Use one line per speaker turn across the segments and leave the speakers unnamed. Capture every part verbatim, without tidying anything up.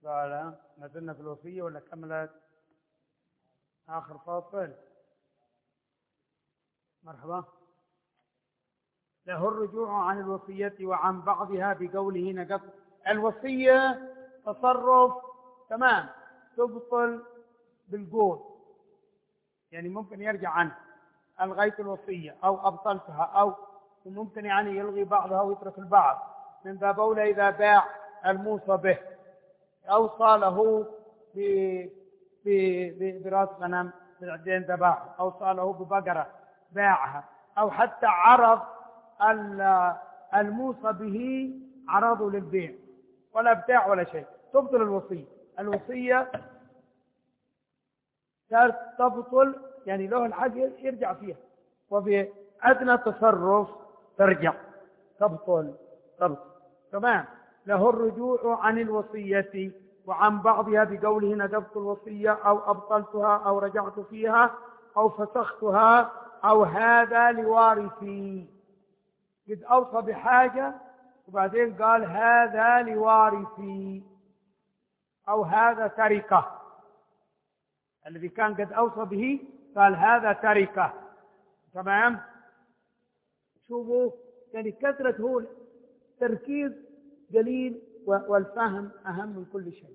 قال ما زلنا في الوصية ولا كملت آخر فاصل؟ مرحبا. له الرجوع عن الوصية وعن بعضها بقوله نقص. الوصية تصرف تمام تبطل بالقول، يعني ممكن يرجع عنه ألغيت الوصية أو أبطلتها، أو ممكن يعني يلغي بعضها ويترك البعض. من باب أولى إذا باع الموصى به، أوصى له براس غنم بالعدين ذباحه، أوصى له ببقرة باعها، أو حتى عرض الموصى به عرضه للبيع ولا بتاع ولا شيء، تبطل الوصية. الوصية تبطل يعني له الحق يرجع فيها، وبأدنى تصرف ترجع تبطل تبطل. تمام. له الرجوع عن الوصية وعن بعضها بقوله نقضت الوصية أو أبطلتها أو رجعت فيها أو فسختها أو هذا لوارثي. قد أوصى بحاجة وبعدين قال هذا لوارثي أو هذا تركة. الذي كان قد أوصى به قال هذا تركة. تمام. شوفوا يعني كثرة هو تركيز قليل والفهم أهم من كل شيء.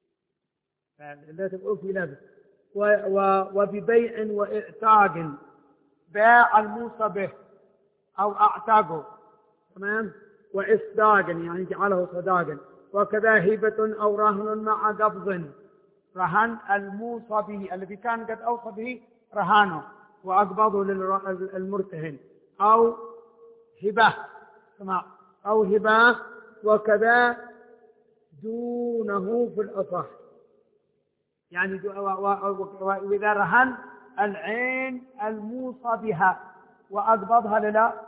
لا تبقوا في لبس. وببيع وإعتاق، باع الموصى به أو أعتاقه. تمام. وإصداقا يعني جعله صداقا. وكذا هبة أو رهن مع قبض. رهن الموصى به الذي كان قد أوصى به رهانه وأقبضه للمرتهن، أو هبة أو هبة. وكذا دونه في الأصح، يعني وإذا رهن العين الموصى بها وأقبضها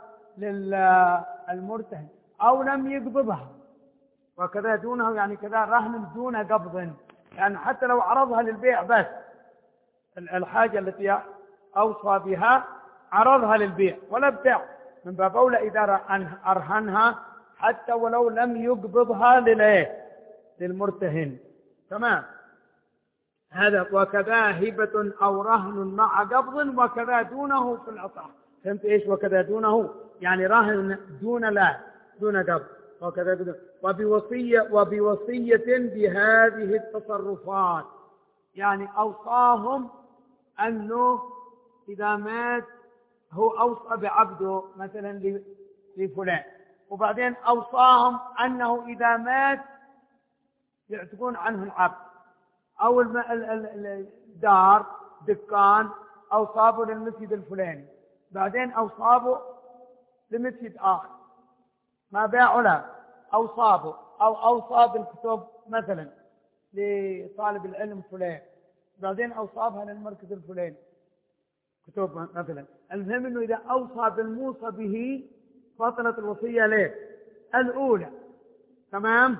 للمرتهن أو لم يقبضها. وكذا دونه يعني كذا رهن دون قبض، يعني حتى لو عرضها للبيع بس الحاجة التي أوصى بها عرضها للبيع ولا بتاع، من باب أولى إذا أرهنها حتى ولو لم يقبضها للإيه للمرتهن. تمام. هذا وكذا هبة أو رهن مع قبض. وكذا دونه في الأصح. فهمت إيش وكذا دونه؟ يعني رهن دون لا دون قبض. وكذا دون وبوصية وبوصية بهذه التصرفات، يعني أوصاهم أنه إذا مات هو أوصى بعبده مثلا لفلان، وبعدين أوصاهم أنه إذا مات يعتقون عنه العبد، أو الدار دكان أوصابه للمسجد الفلاني، بعدين أوصابه لمسجد آخر ما باعوا له، أوصابه أو أوصى بالكتب مثلا لطالب العلم فلان، بعدين أوصابها للمركز الفلاني كتب مثلا. المهم أنه إذا أوصى بالموصى به بطلت الوصية ليه الأولى. تمام.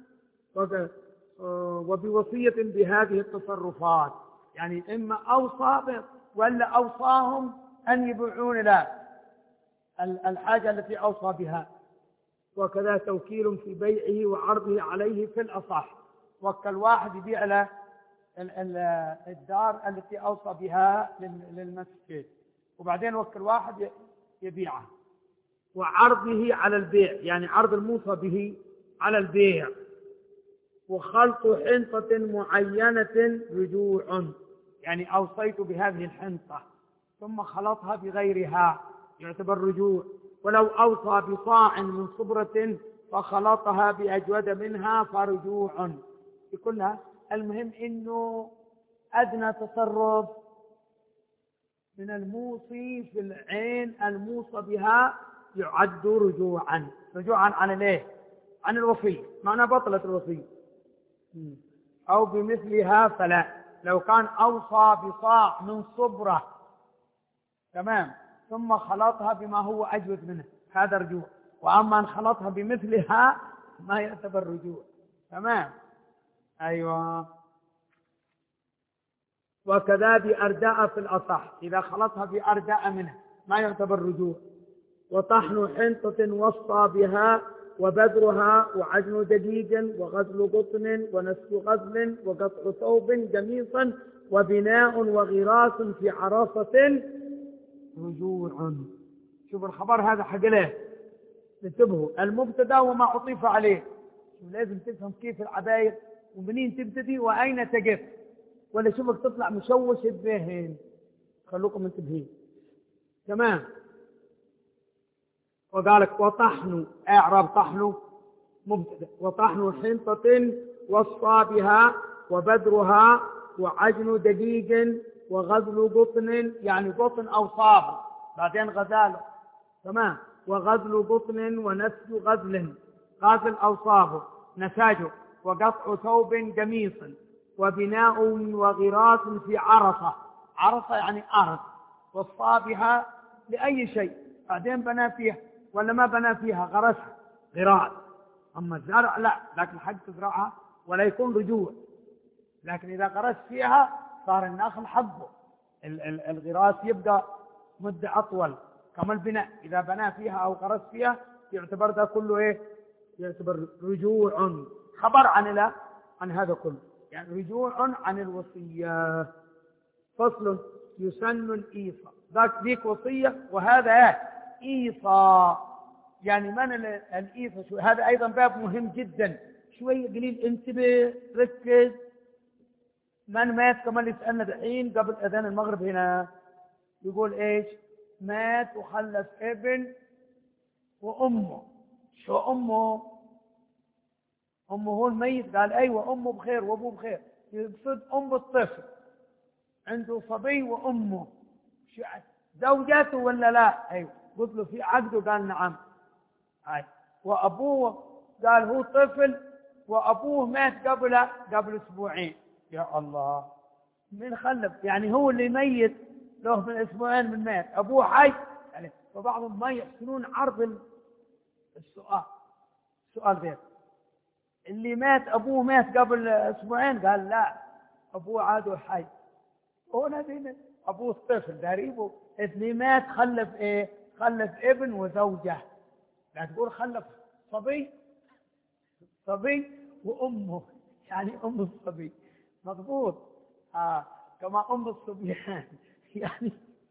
وبوصية بهذه التصرفات، يعني إما أوصى ولا أوصاهم أن يبيعون له الحاجة التي أوصى بها. وكذا توكيل في بيعه وعرضه عليه في الأصح. وكل واحد يبيع له الدار التي أوصى بها للمسجد، وبعدين وكل واحد يبيعها. وعرضه على البيع، يعني عرض الموصى به على البيع. وخلط حنطة معينة رجوع، يعني أوصيت بهذه الحنطة ثم خلطها بغيرها يعتبر رجوع. ولو أوصى بصاع من صبرة فخلطها بأجود منها فرجوع. كلها المهم إنه أدنى تصرف من الموصي في العين الموصى بها يعد رجوعا. رجوعا عن الايه؟ عن الوصية، معنى بطلت الوصية. أو بمثلها فلا. لو كان أوصى بصاع من صبرة تمام ثم خلطها بما هو أجود منه هذا رجوع. وأما أن خلطها بمثلها ما يعتبر رجوع. تمام. أيوة. وكذا بأرداء في الأصح، إذا خلطها بأرداء منه ما يعتبر رجوع. وطحن حنطة وصى بها وبذرها وعجن دجيج وغزل قطن ونسف غزل وقطع ثوب جميصا وبناء وغراس في عرصة رجوع. شوف الخبر هذا حق له، انتبهوا، المبتدا وما عطف عليه. لازم تفهم كيف العباير ومنين تبتدي وأين تقف، ولا شوفك تطلع مشوش الذهن. خلوكم منتبهين. تمام. وقالك وطحن، اعراب طحن مبتدا، وطحن حنطة واصطابها وبذرها وعجن دقيق وغزل قطن، يعني قطن أو صاب بعدين غزاله. تمام. وغزل قطن ونسج غزل، غازل أو صاب نساجه، وقطع ثوب قميص، وبناء وغراس في عرصة، عرصة يعني أرض، واصطابها لأي شيء بعدين بنى فيها ولا ما بنى فيها غرسها غراس. أما الزرع لا، لكن حق تزرعها ولا يكون رجوع، لكن إذا غرست فيها صار النخل حقه. الغراس يبدأ مدة أطول كما البناء، إذا بنى فيها أو غرس فيها يعتبر ذا كله إيه؟ يعتبر رجوع. خبر عن لا عن هذا كله، يعني رجوع عن الوصية. فصل يسن الإيصاء، ذاك ذيك وصية وهذا إيصاء. يعني من الإيصاء؟ شو هذا؟ أيضا باب مهم جدا، شوي قليل انتبه ركز. من مات كما اللي سألنا دحين قبل أذان المغرب هنا، يقول إيش؟ مات وخلف ابن وأمه. شو أمه؟ أمه هو الميت؟ قال أيوة أمه بخير وأبوه بخير، يقصد أم الطفل، عنده صبي وأمه. زوجته ولا لا؟ أيوة. قلت له في عقده؟ قال نعم. أي. وأبوه؟ قال هو طفل وأبوه مات قبل قبل أسبوعين. يا الله، من خلف؟ يعني هو اللي ميت له من أسبوعين من مات، أبوه حي يعني. فبعضهم ما يحسنون عرض السؤال. السؤال غير اللي مات أبوه مات قبل أسبوعين، قال لا أبوه عاده حي. هنا دين أبوه الطفل داريبه اللي مات خلف إيه؟ خلف ابن وزوجة. لا تقول خلف صبي، صبي وأمه، يعني أم الصبي مضبوط. آه. كما أم الصبيان يعني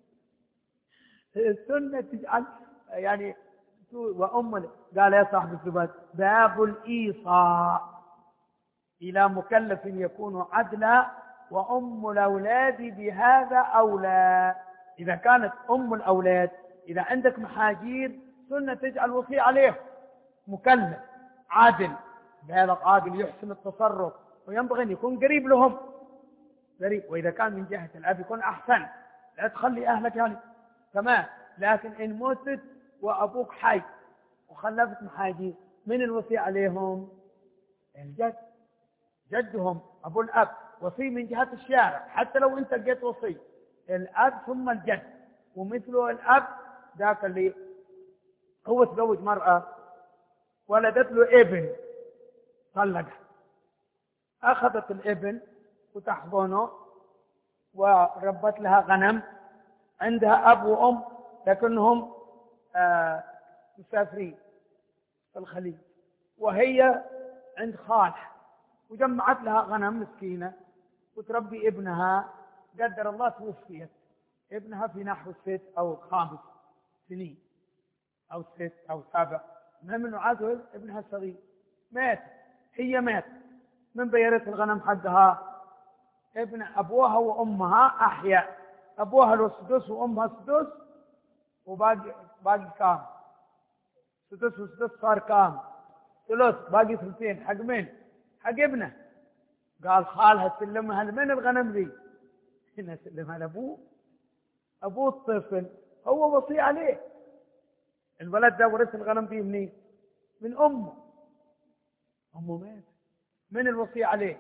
السنة تجعل يعني وأم. قال يا صاحب الزباد باب الإيصاء إلى مكلف يكون عدلا، وأم الأولاد بهذا أولى. إذا كانت أم الأولاد، إذا عندك محاجير سنة تجعل وصي عليه مكلف عادل، بالغ عاقل يحسن التصرف، وينبغي أن يكون قريب لهم قريب. وإذا كان من جهة الأب يكون أحسن، لا تخلي أهلك يعني تمام. لكن إن متت وأبوك حي وخلفت محاجير، من الوصي عليهم؟ الجد، جدهم أبو الأب وصي من جهة الشارع. حتى لو أنت لقيت وصي، الأب ثم الجد، ومثله الأب ذاك اللي هو تزوج مرأة ولدت له ابن، طلقها، أخذت الابن وتحضنه وربت لها غنم، عندها أب وأم لكنهم آه مسافرين في الخليج، وهي عند خالها، وجمعت لها غنم مسكينة وتربي ابنها. قدر الله توفيت، ابنها في نحو ست أو خامس سنين أو ست أو سبع، المهم أنه عاد ابنها صغير، مات، هي مات، من بيرت الغنم حقها؟ ابن أبوها وأمها أحياء، أبوها له سدس وأمها سدس، وباقي باقي كام؟ سدس وسدس صار كام؟ ثلث، باقي ثلثين. حق مين؟ حق ابنه. قال خالها سلمها لمن الغنم ذي؟ هنا سلمها لأبوه، أبوه الطفل هو وصي عليه. الولد ده ورث الغنم ذي منين؟ من أمه، أمه مات، من الوصي عليه؟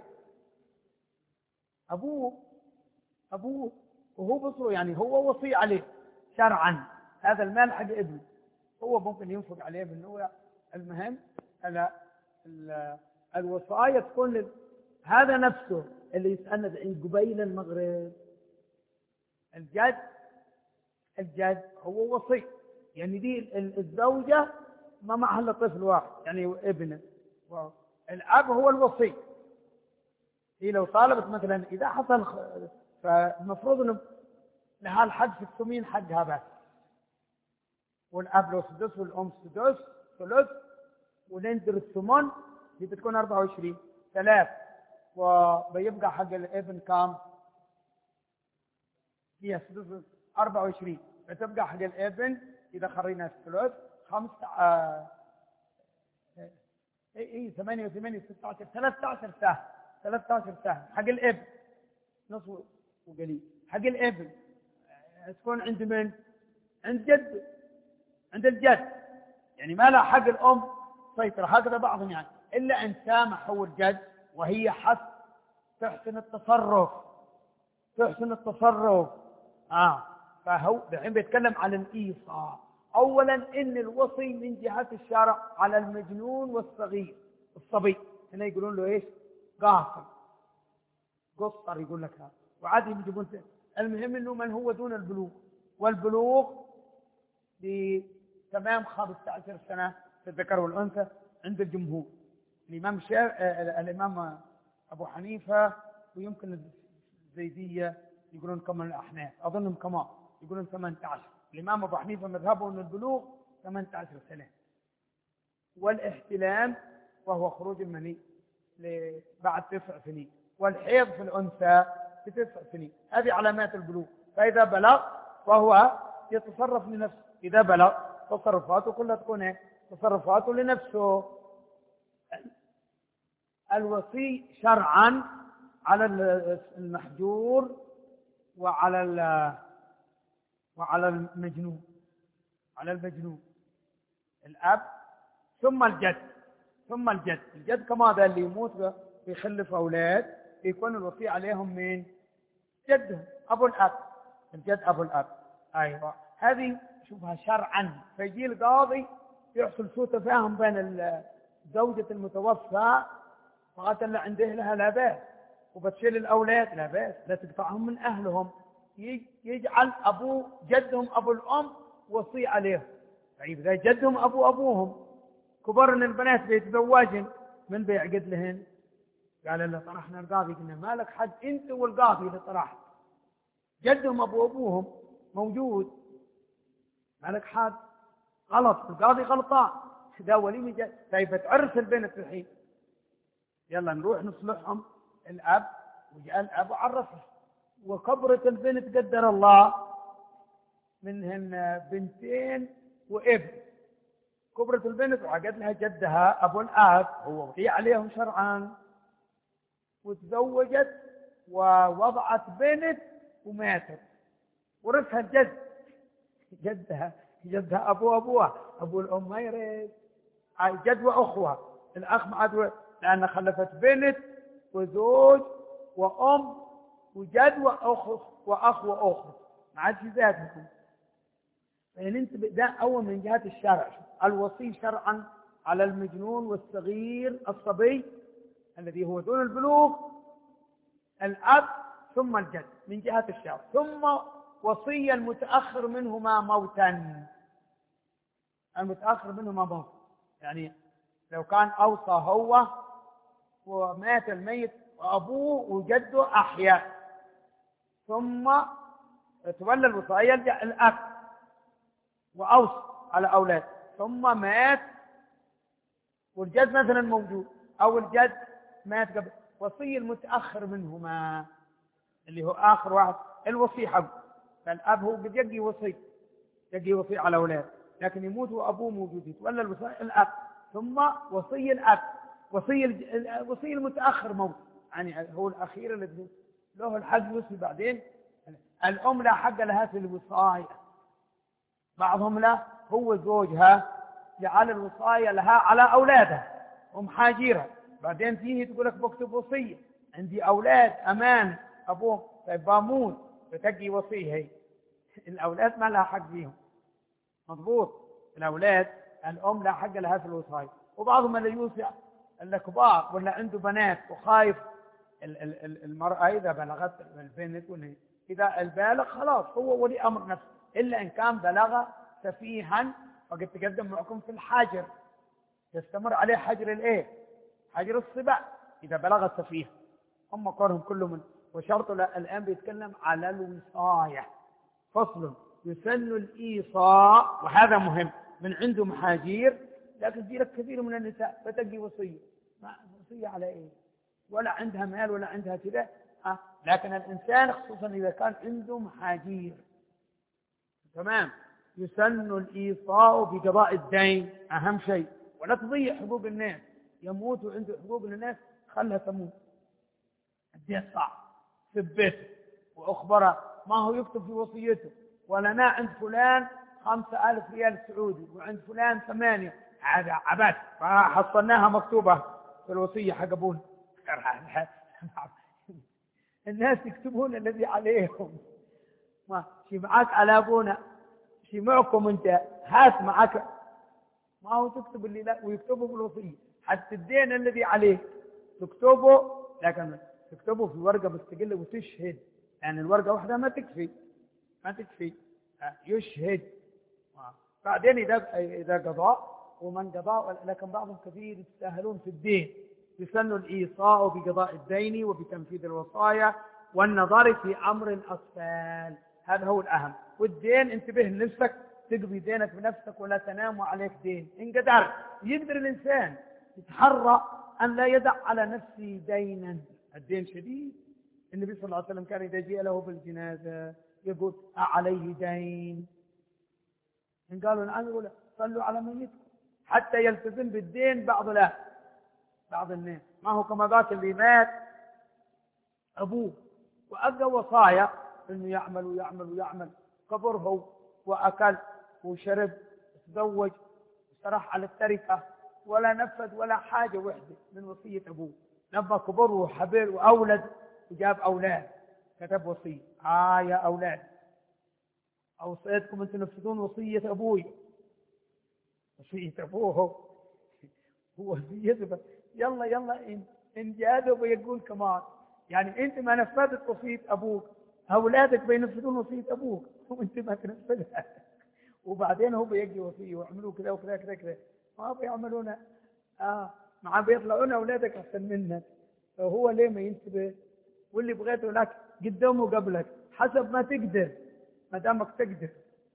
أبوه، أبوه، وهو بصره يعني هو وصي عليه شرعا. هذا المال حق ابنه، هو ممكن ينفق عليه بالنوع. المهم على الوصاية تكون هذا نفسه اللي يسألنا عند قبيل المغرب. الجد، الجد هو وصي، يعني دي الزوجة ما معها إلا طفل واحد يعني ابنه، الأب هو الوصي. هي لو طالبت مثلا إذا حصل فالمفروض أنه لها الحد في الثمين حقها بس، والأب له سدس والأم سدس ثلث، وننزل الثمن دي بتكون أربعة وعشرين ثلاث، وبيبقى حق الابن كام؟ هي سدس أربعة وعشرين، بتبقى حق الابن إذا خرينا الثلث خمسة آه اي اي ثمانية وثمانية ستة عشر ثلاثة عشر سهم، ثلاثة عشر سهم حق الابن نص وقليل. حق الابن تكون عند من؟ عند جد، عند الجد، يعني ما لا حق الام سيطرة. هكذا بعضهم يعني الا ان سامحوا الجد وهي حس تحسن التصرف، تحسن التصرف اه فهو الحين بيتكلم عن الايصاء. اولا ان الوصي من جهة الشرع على المجنون والصغير، الصبي هنا يقولون له ايش؟ قاصر، قصر يقول لك هذا، وعادي يجيبون. المهم انه من هو دون البلوغ، والبلوغ بتمام خمسة عشر سنة في الذكر والانثى عند الجمهور. الامام شا... الامام ابو حنيفة ويمكن الزيدية يقولون كمان الاحناف اظنهم كمان يقولون ثمانية عشر. الامام ابو حنيفة مذهبه ان البلوغ ثمانية عشر سنة. والاحتلام وهو خروج المني بعد تسع سنين، والحيض في الانثى بتسع سنين. هذه علامات البلوغ. فاذا بلغ فهو يتصرف لنفسه، اذا بلغ تصرفاته كلها تكون ايه؟ تصرفاته لنفسه. الوصي شرعا على المحجور وعلى وعلى المجنون، على المجنون الاب ثم الجد، ثم الجد. الجد كما ذا اللي يموت ويخلف اولاد يكون الوصي عليهم من جدهم ابو الاب، الجد ابو الاب. ايوه هذه شوفها شرعا. فيجي القاضي يحصل سوء تفاهم بين زوجة المتوفى فقط اللي عنده لها لا باس، وبتشيل الاولاد لا باس، لا تقطعهم من اهلهم. يجعل ابو جدهم ابو الام وصي عليهم. طيب اذا جدهم ابو ابوهم كبر ان البنات بيتزوجن من بيعقد لهن؟ قال له طرحنا القاضي، قلنا ما لك حد انت والقاضي اللي طرحت، جدهم ابو ابوهم موجود، ما لك حد، غلط، القاضي غلطان، ده ولي مجد. طيب تعرف البنت الحين، يلا نروح نصلحهم. الاب وجاء الاب وعرفها، وكبرت البنت قدر الله منهن بنتين وابن، كبرت البنت وعقد لها جدها ابو الاب هو وصي عليهم شرعا، وتزوجت ووضعت بنت وماتت، ورثها الجد، جدها جدها ابو ابوها، ابو الام ما يرث، جد واخوه، الاخ ما عاد لان خلفت بنت وزوج وام وجد واخ واخ واخت، ما عادش ذاتكم. يعني انت ده اول من جهه الشرع. الوصي شرعا على المجنون والصغير الصبي الذي هو دون البلوغ الاب ثم الجد من جهه الشرع، ثم وصي المتاخر منهما موتا. المتاخر منهما موت يعني لو كان اوصى هو ومات الميت وابوه وجده احياء، ثم تولى الوصايه الاب واوصى على اولاد، ثم مات والجد مثلا موجود او الجد مات قبل، وصي المتاخر منهما اللي هو اخر واحد الوصي حقه. فالاب هو قد يجي وصي، يجي وصي على اولاد، لكن يموت وابوه موجود، يتولى الوصايه الاب، ثم وصي الاب، وصي الوصي المتاخر موت، يعني هو الاخير الذي له الحق يوصي بعدين. الام لا حق لها في الوصايه، بعضهم لا، هو زوجها جعل الوصايه لها على اولادها ومحاجيرها، بعدين فيه تقول لك بكتب وصيه عندي اولاد امان ابوه، طيب باموت فتجي وصيه هي. الاولاد ما لها حق فيهم، مضبوط، الاولاد الام لا حق لها في الوصايه. وبعضهم اللي يوصي الكبار ولا عنده بنات وخايف المراه اذا بلغت البنت ولا اذا البالغ خلاص هو ولي امر نفسه، الا ان كان بلغ سفيها وقد تقدم معكم في الحجر، يستمر عليه حجر الايه؟ حجر الصبا اذا بلغ السفيه. هم قولهم كله من. وشرط الان بيتكلم على الوصايه. فصل: يسن الايصاء، وهذا مهم، من عنده محاجير، لكن في لك كثير من النساء بتجي وصيه، ما وصيه على ايه؟ ولا عندها مال ولا عندها كذا. أه؟ لكن الانسان خصوصا اذا كان عنده محاجير، تمام، يسن الايصاء بقضاء الدين، اهم شيء، ولا تضيع حقوق الناس. يموت وعنده حقوق للناس، خلها تموت. الدين صعب، ثبته واخبره، ما هو يكتب في وصيته ولنا عند فلان خمسة آلاف ريال سعودي وعند فلان ثمانية، هذا عبث. فحصلناها مكتوبة في الوصية حق أبونا. الناس يكتبون الذي عليهم. ما شي معك على أبونا، شي معكم أنت، هات معك، ما هو تكتب اللي لا، ويكتبه في الوصية. حتى الدين الذي عليه تكتبه، لكن تكتبه في ورقة مستقلة وتشهد، يعني الورقة واحدة ما تكفي، ما تكفي، يشهد. بعدين إذا إذا قضاء ومن قضاء، لكن بعضهم كثير يتساهلون في الدين. يسن الإيصاء بقضاء الدين وبتنفيذ الوصايا والنظر في أمر الأطفال، هذا هو الأهم. والدين انتبه لنفسك، تقضي دينك بنفسك ولا تنام عليك دين. إن قدر يقدر الإنسان يتحرى أن لا يدع على نفسه دينا. الدين شديد. النبي صلى الله عليه وسلم كان إذا جاء له بالجنازة يقول: أعليه دين؟ إن قالوا نعم يقول: صلوا على ميتكم. حتى يلتزم بالدين بعض لا بعض الناس، ما هو كما ذاك اللي مات أبوه وأبدأ وصايا إنه يعمل ويعمل ويعمل، كبره وأكل وشرب وتزوج وسرح على التركة، ولا نفذ ولا حاجة وحدة من وصية أبوه. لما كبر وحبل وأولد وجاب أولاد كتب وصية: آه يا أولاد أوصيتكم أن تنفذون وصية أبوي. وصية أبوه هو وصيته، يلا يلا إن, إن جاده بيقول كمان، يعني أنت ما نفذت وصية أبوك، أولادك بينفذون وصية أبوك وأنت ما تنفذها. وبعدين هو بيجي وصية ويعملوا كذا وكذا كذا كذا، ما بيعملون. آه مع بيطلعون أولادك أحسن منك، فهو ليه ما ينتبه؟ واللي بغيته لك قدامه قبلك حسب ما تقدر، ما دامك تقدر.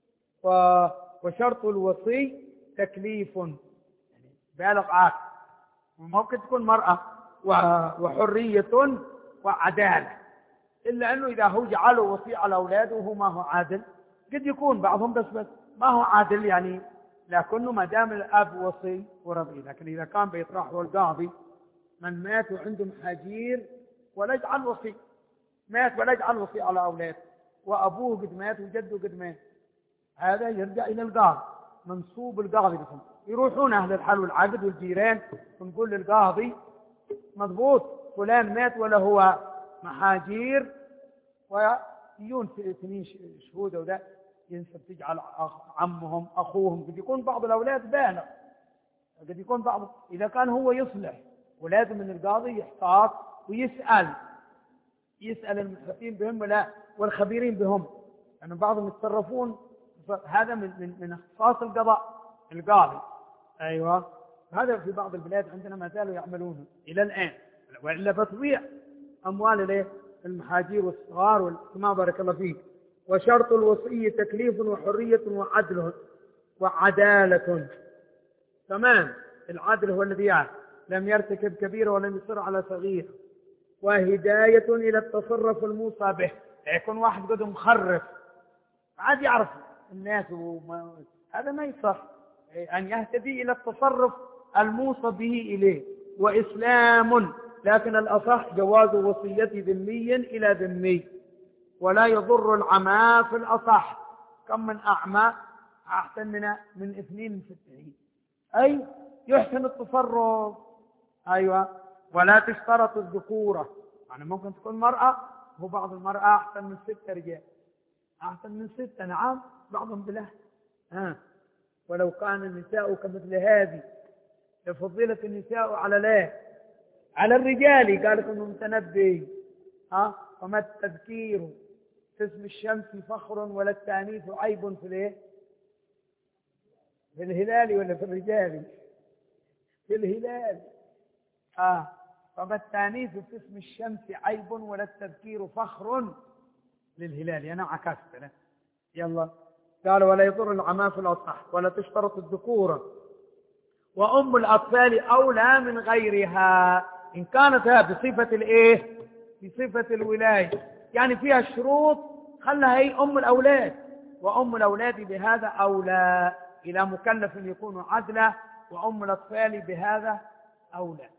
وشرط الوصي تكليف، يعني بالغ عاقل، وممكن تكون مرأة، وحرية وعدالة. إلا أنه إذا هو جعله وصي على أولاده وهو ما هو عادل، قد يكون بعضهم بس بس ما هو عادل يعني، لكنه ما دام الأب وصي ورضي. لكن إذا كان بيطرحه القاضي من مات وعنده محاجير ولا يجعل وصي، مات ولا يجعل وصي على أولاده، وأبوه قد مات وجده قد مات، هذا يرجع إلى القاضي، منصوب القاضي بهم. يروحون أهل الحل والعقد والجيران ونقول للقاضي: مضبوط فلان مات ولا هو محاجير، ويجون في اثنين شهود وده ينسب تجعل عمهم أخوهم. قد يكون بعض الأولاد بالغ، قد يكون بعض، إذا كان هو يصلح، ولازم من القاضي يحتاط ويسأل يسأل المحيطين بهم ولا والخبيرين بهم، لأن يعني بعضهم يتصرفون. هذا من من من اختصاص القضاء القاضي. أيوة، هذا في بعض البلاد عندنا ما زالوا يعملونه إلى الآن، وإلا بتضيع أموال الايه المحاجير والصغار كما بارك الله فيك. وشرط الوصية تكليف وحرية وعدل وعدالة. تمام، العدل هو الذي يعني لم يرتكب كبيرة ولم يصر على صغير. وهداية إلى التصرف الموصى به، يكون واحد قد مخرف عاد يعرف الناس وما... هذا ما يصح، أن يهتدي إلى التصرف الموصى به إليه. وإسلام، لكن الأصح جواز وصية ذمي إلى ذمي، ولا يضر العمى في الأصح. كم من أعمى أحسن من من اثنين من ستين، أي يحسن التصرف. أيوة، ولا تشترط الذكورة، يعني ممكن تكون مرأة وبعض المرأة أحسن من ستة رجال، أحسن من ستة، نعم بعضهم بله. ها، ولو كان النساء كمثل هذه لفضيلة النساء على لا على الرجال، قال ابن المتنبي: ها، وما التذكير في اسم الشمس فخر ولا التانيث عيب في الايه في الهلال ولا في الرجال؟ في الهلال. آه فما التانيث في اسم الشمس عيب ولا التذكير فخر للهلال. أنا عكست. يلا قال ولا يضر العمى في الأصح ولا تشترط الذكورة، وأم الأطفال أولى من غيرها إن كانت بصفة الإيه؟ بصفة الولاية، يعني فيها الشروط خلها هي أم الأولاد، وأم الأولاد بهذا أولى إلى مكلف يكون عدلا، وأم الأطفال بهذا أولى.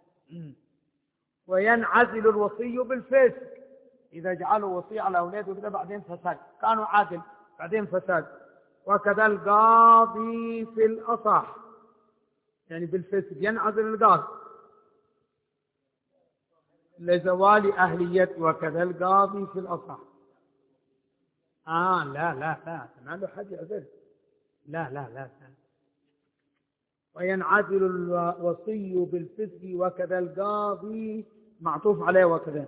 وينعزل الوصي بالفسق إذا جعلوا وصي على أولاده كده بعدين فساد، كانوا عادل بعدين فساد. وكذا القاضي في الأصح يعني بالفسق ينعزل القاضي لزوال أهليته، وكذا القاضي في الأصح. آه لا لا لا ما له حد يعزل، لا لا لا, لا. وينعزل الوصي بالفسق وكذا القاضي معطوف عليه وكذا.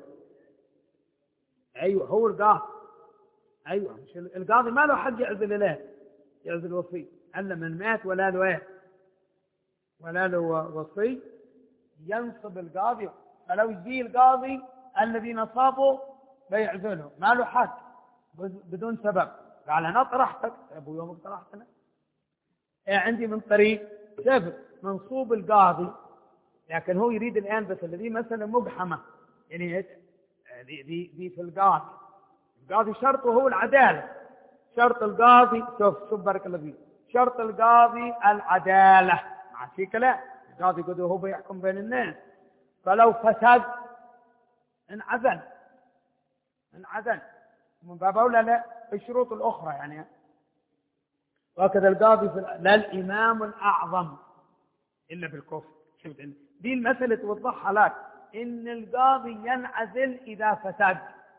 أيوة هو القاضي، أيوة مش القاضي ما له حد يعزل له، يعزل الوصي ألا من مات ولا له ولا له وصي ينصب القاضي. فلو يجي القاضي الذي نصابه بيعزله ما له حق بدون سبب، قال أنا طرحتك أبو يومك طرحتنا إيه عندي من طريق سبب منصوب القاضي، لكن هو يريد الآن بس الذي مثلا مقحمة يعني دي, دي, دي في القاضي. القاضي شرطه هو العدالة، شرط القاضي شوف شوف بارك الله فيك، شرط القاضي العدالة مع في كلام القاضي قد هو بيحكم بين الناس، فلو فسد انعزل انعزل من باب أولى لا الشروط الأخرى يعني. وكذا القاضي في لا الإمام الأعظم إلا بالكفر. شفت دي المسألة توضحها لك إن القاضي ينعزل إذا فسد،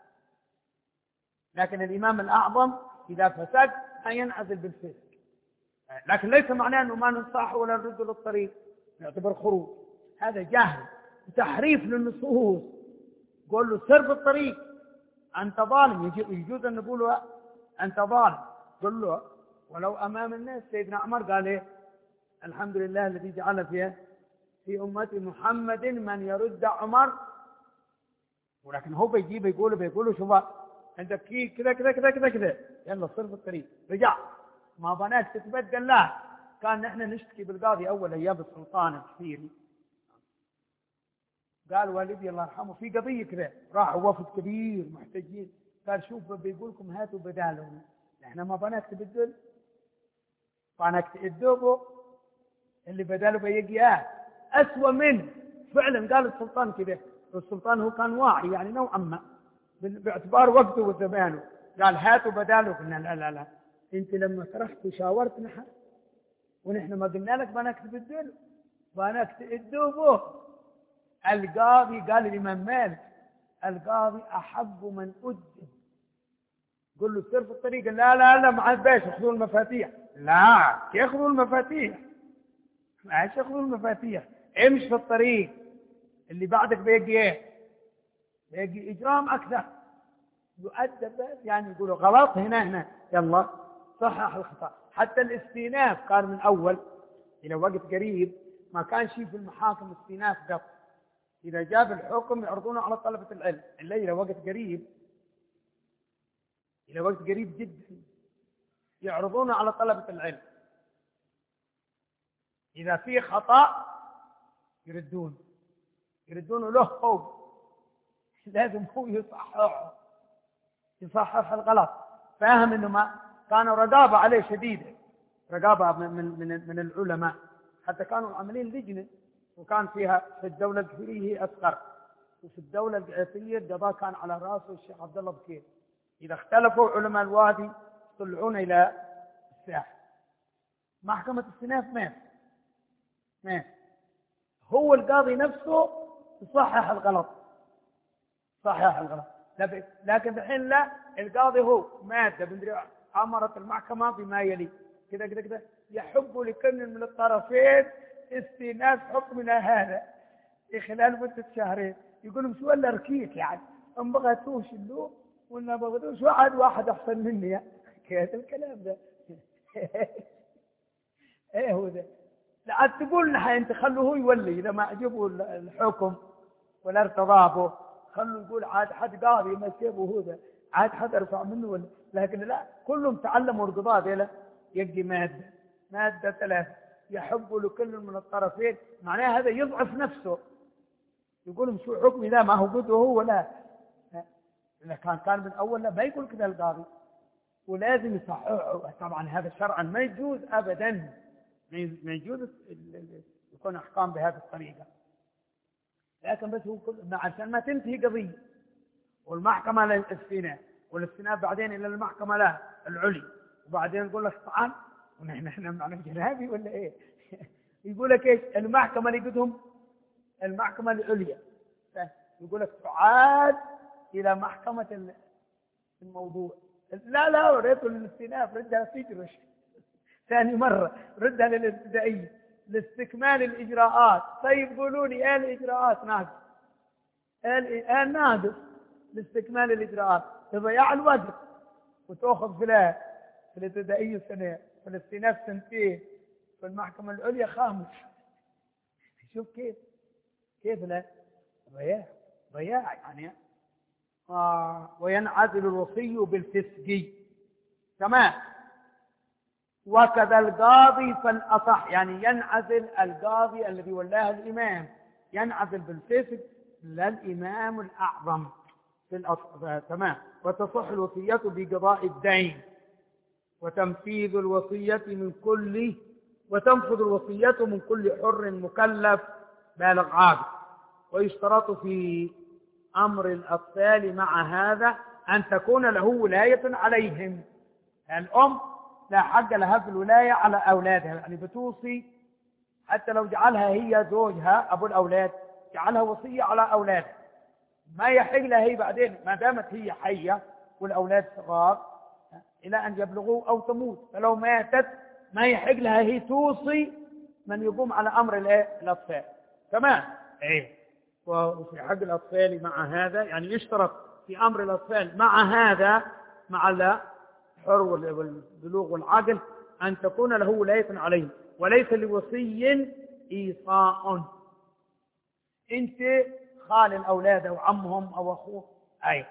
لكن الإمام الأعظم إذا فسد ينعزل بالفسق، لكن ليس معناه أنه ما ننصح ولا نرد للطريق يعتبر خروج، هذا جهل وتحريف للنصوص. قول له سر بالطريق أنت ظالم، يجوز أن نقول له أنت ظالم، قل له ولو أمام الناس. سيدنا عمر قال إيه؟ الحمد لله الذي جعل فيها في أمة محمد من يرد عمر، ولكن هو بيجي بيقول بيقول شوف عندك كذا كذا كذا كذا كذا يلا صر في الطريق رجع ما بناك تتبدل. لا كان نحن نشتكي بالقاضي أول أيام السلطان الكثير، قال والدي الله يرحمه في قضية كذا راحوا وفد كبير محتاجين، قال شوف بيقول لكم هاتوا بدالهم، احنا ما بناك تبدل بناك تأدبوا اللي بداله بيجي آه أسوأ منه فعلا. قال السلطان كذا، السلطان هو كان واعي يعني نوعا ما باعتبار وقته وزمانه، قال هاتوا بداله. قلنا لا لا لا انت لما طرحت وشاورتنا حق ونحن ما قلنا لك بناك تبدل بناك تأدبوا. القاضي قال الإمام مالك القاضي أحب من أدب، قل له سير في الطريق، لا لا لا مع الباش ياخذوا المفاتيح، لا ياخذوا المفاتيح معلش ياخذوا المفاتيح، امشي في الطريق اللي بعدك بيجي ايه؟ بيجي إجرام أكثر يؤدب يعني يقولوا غلط هنا هنا يلا صحح الخطأ. حتى الاستئناف كان من أول إلى وقت قريب ما كان شيء في المحاكم استئناف قط، إذا جاب الحكم يعرضونه على طلبة العلم، إلا إلى وقت قريب إلى وقت قريب جدا يعرضونه على طلبة العلم، إذا في خطأ يردون يردونه له هو لازم هو يصحح يصحح الغلط. فاهم إنه ما كانوا رقابة عليه شديدة، رقابة من من من العلماء، حتى كانوا عاملين لجنة وكان فيها في الدولة الكفرية أصغر، وفي الدولة القياسية القضاء كان على رأسه الشيخ عبد الله بكير. إذا اختلفوا علماء الوادي يطلعون إلى الساحة، محكمة استئناف ما ما هو القاضي نفسه يصحح الغلط صحح الغلط. لكن الحين لا، القاضي هو مادة بندري أمرت المحكمة بما يلي كذا كذا كذا يحب لكل من الطرفين استئناف حكمنا هذا في خلال مدة شهرين. يقولوا شو ولا ركيك يعني أم بغتوش اللو ولا بغتوش واحد واحد أحسن مني كيف الكلام ده ايه هو ده. لا عاد تقول لنا انت خلوه هو يولي اذا ما عجبه الحكم ولا ارتضى به، خلوا يقول عاد حد قاضي ما سيبه هو ده، عاد حد ارفع منه ولا. لكن لا، كلهم تعلموا القضاء ذيلا يجي ماده ماده ثلاثه يحب لكل من الطرفين، معناه هذا يضعف نفسه، يقول شو حكمي لا ما هو قده هو ولا. إذا كان كان من أول لا ما يقول كذا القاضي، ولازم يصححه. طبعا هذا شرعا ما يجوز أبدا، ما يجوز يكون أحكام بهذه الطريقة. لكن بس هو كل عشان ما تنتهي قضية والمحكمة للاستئناف، والاستئناف بعدين إلى المحكمة لا العلي، وبعدين يقول لك طعن ونحن احنا معنا جنابي ولا إيه؟ يقول لك إيش المحكمة اللي قدهم المحكمة العليا، يقول لك تعاد إلى محكمة الموضوع. لا لا وريته للاستئناف، ردها سجرش ثاني مرة، ردها للابتدائية لاستكمال الإجراءات. طيب قولوا لي ايه الإجراءات ناقص؟ ايه ناقص لاستكمال الإجراءات؟ تضيع الوقت وتأخذ في في الابتدائية سنة، في الاستئناف سنتين، في المحكمة العليا خامس. شوف كيف كيف لا ضياع ضياع يعني. آه وينعزل الوصي بالفسق تمام. وكذا القاضي فالأصح، يعني ينعزل القاضي الذي ولاه الإمام، ينعزل بالفسق لا الإمام الأعظم في الأصح تمام. وتصح الوصية بقضاء الدين، وتنفيذ الوصية من كل وتنفذ الوصية من كل حر مكلف بالغ عاقل. ويشترط في أمر الأطفال مع هذا أن تكون له ولاية عليهم. الأم لا حق لها في الولاية على أولادها، يعني بتوصي حتى لو جعلها هي زوجها أبو الأولاد، جعلها وصية على أولادها، ما يحق لها هي بعدين ما دامت هي حية والأولاد صغار إلى أن يبلغوا أو تموت، فلو ماتت ما يحق لها هي توصي من يقوم على أمر الأطفال تمام. إيه وفي حق الأطفال مع هذا، يعني يشترط في أمر الأطفال مع هذا مع الحر والبلوغ والعقل أن تكون له ولاية عليه، وليس لوصي إيصاء. أنت خال الأولاد أو عمهم أو أخوه، أي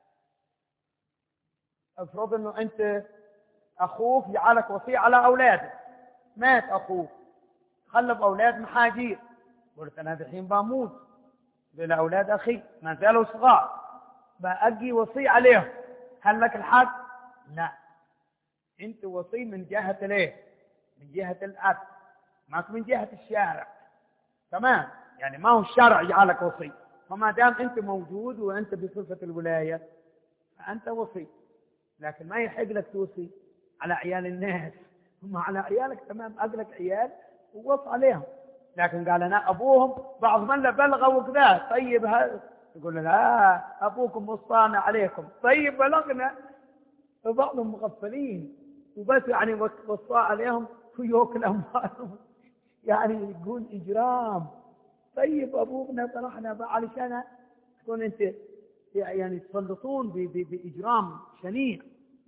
افرض أنه أنت أخوك جعلك وصي على أولادك، مات أخوك خلف أولاد محاجير، قلت أنا الحين بموت لأولاد أخي ما زالوا صغار، بأجي وصي عليهم، هل لك الحق؟ لا، أنت وصي من جهة ليه؟ من جهة الأب، ما من جهة الشارع تمام. يعني ما هو الشرع يجعلك وصي، فما دام أنت موجود وأنت بصفة الولاية فأنت وصي، لكن ما يحق لك توصي على عيال الناس، هم على عيالك تمام، أقلك عيال ووص عليهم. لكن قال أنا أبوهم بعض من لا بلغوا وكذا، طيب هذا يقول لا أبوكم وصانا عليكم، طيب بلغنا، فبعضهم مغفلين وبس يعني وصى عليهم ويوكل أموالهم، يعني يقول إجرام. طيب أبونا طرحنا علشان تكون أنت يعني تسلطون بإجرام شنيع.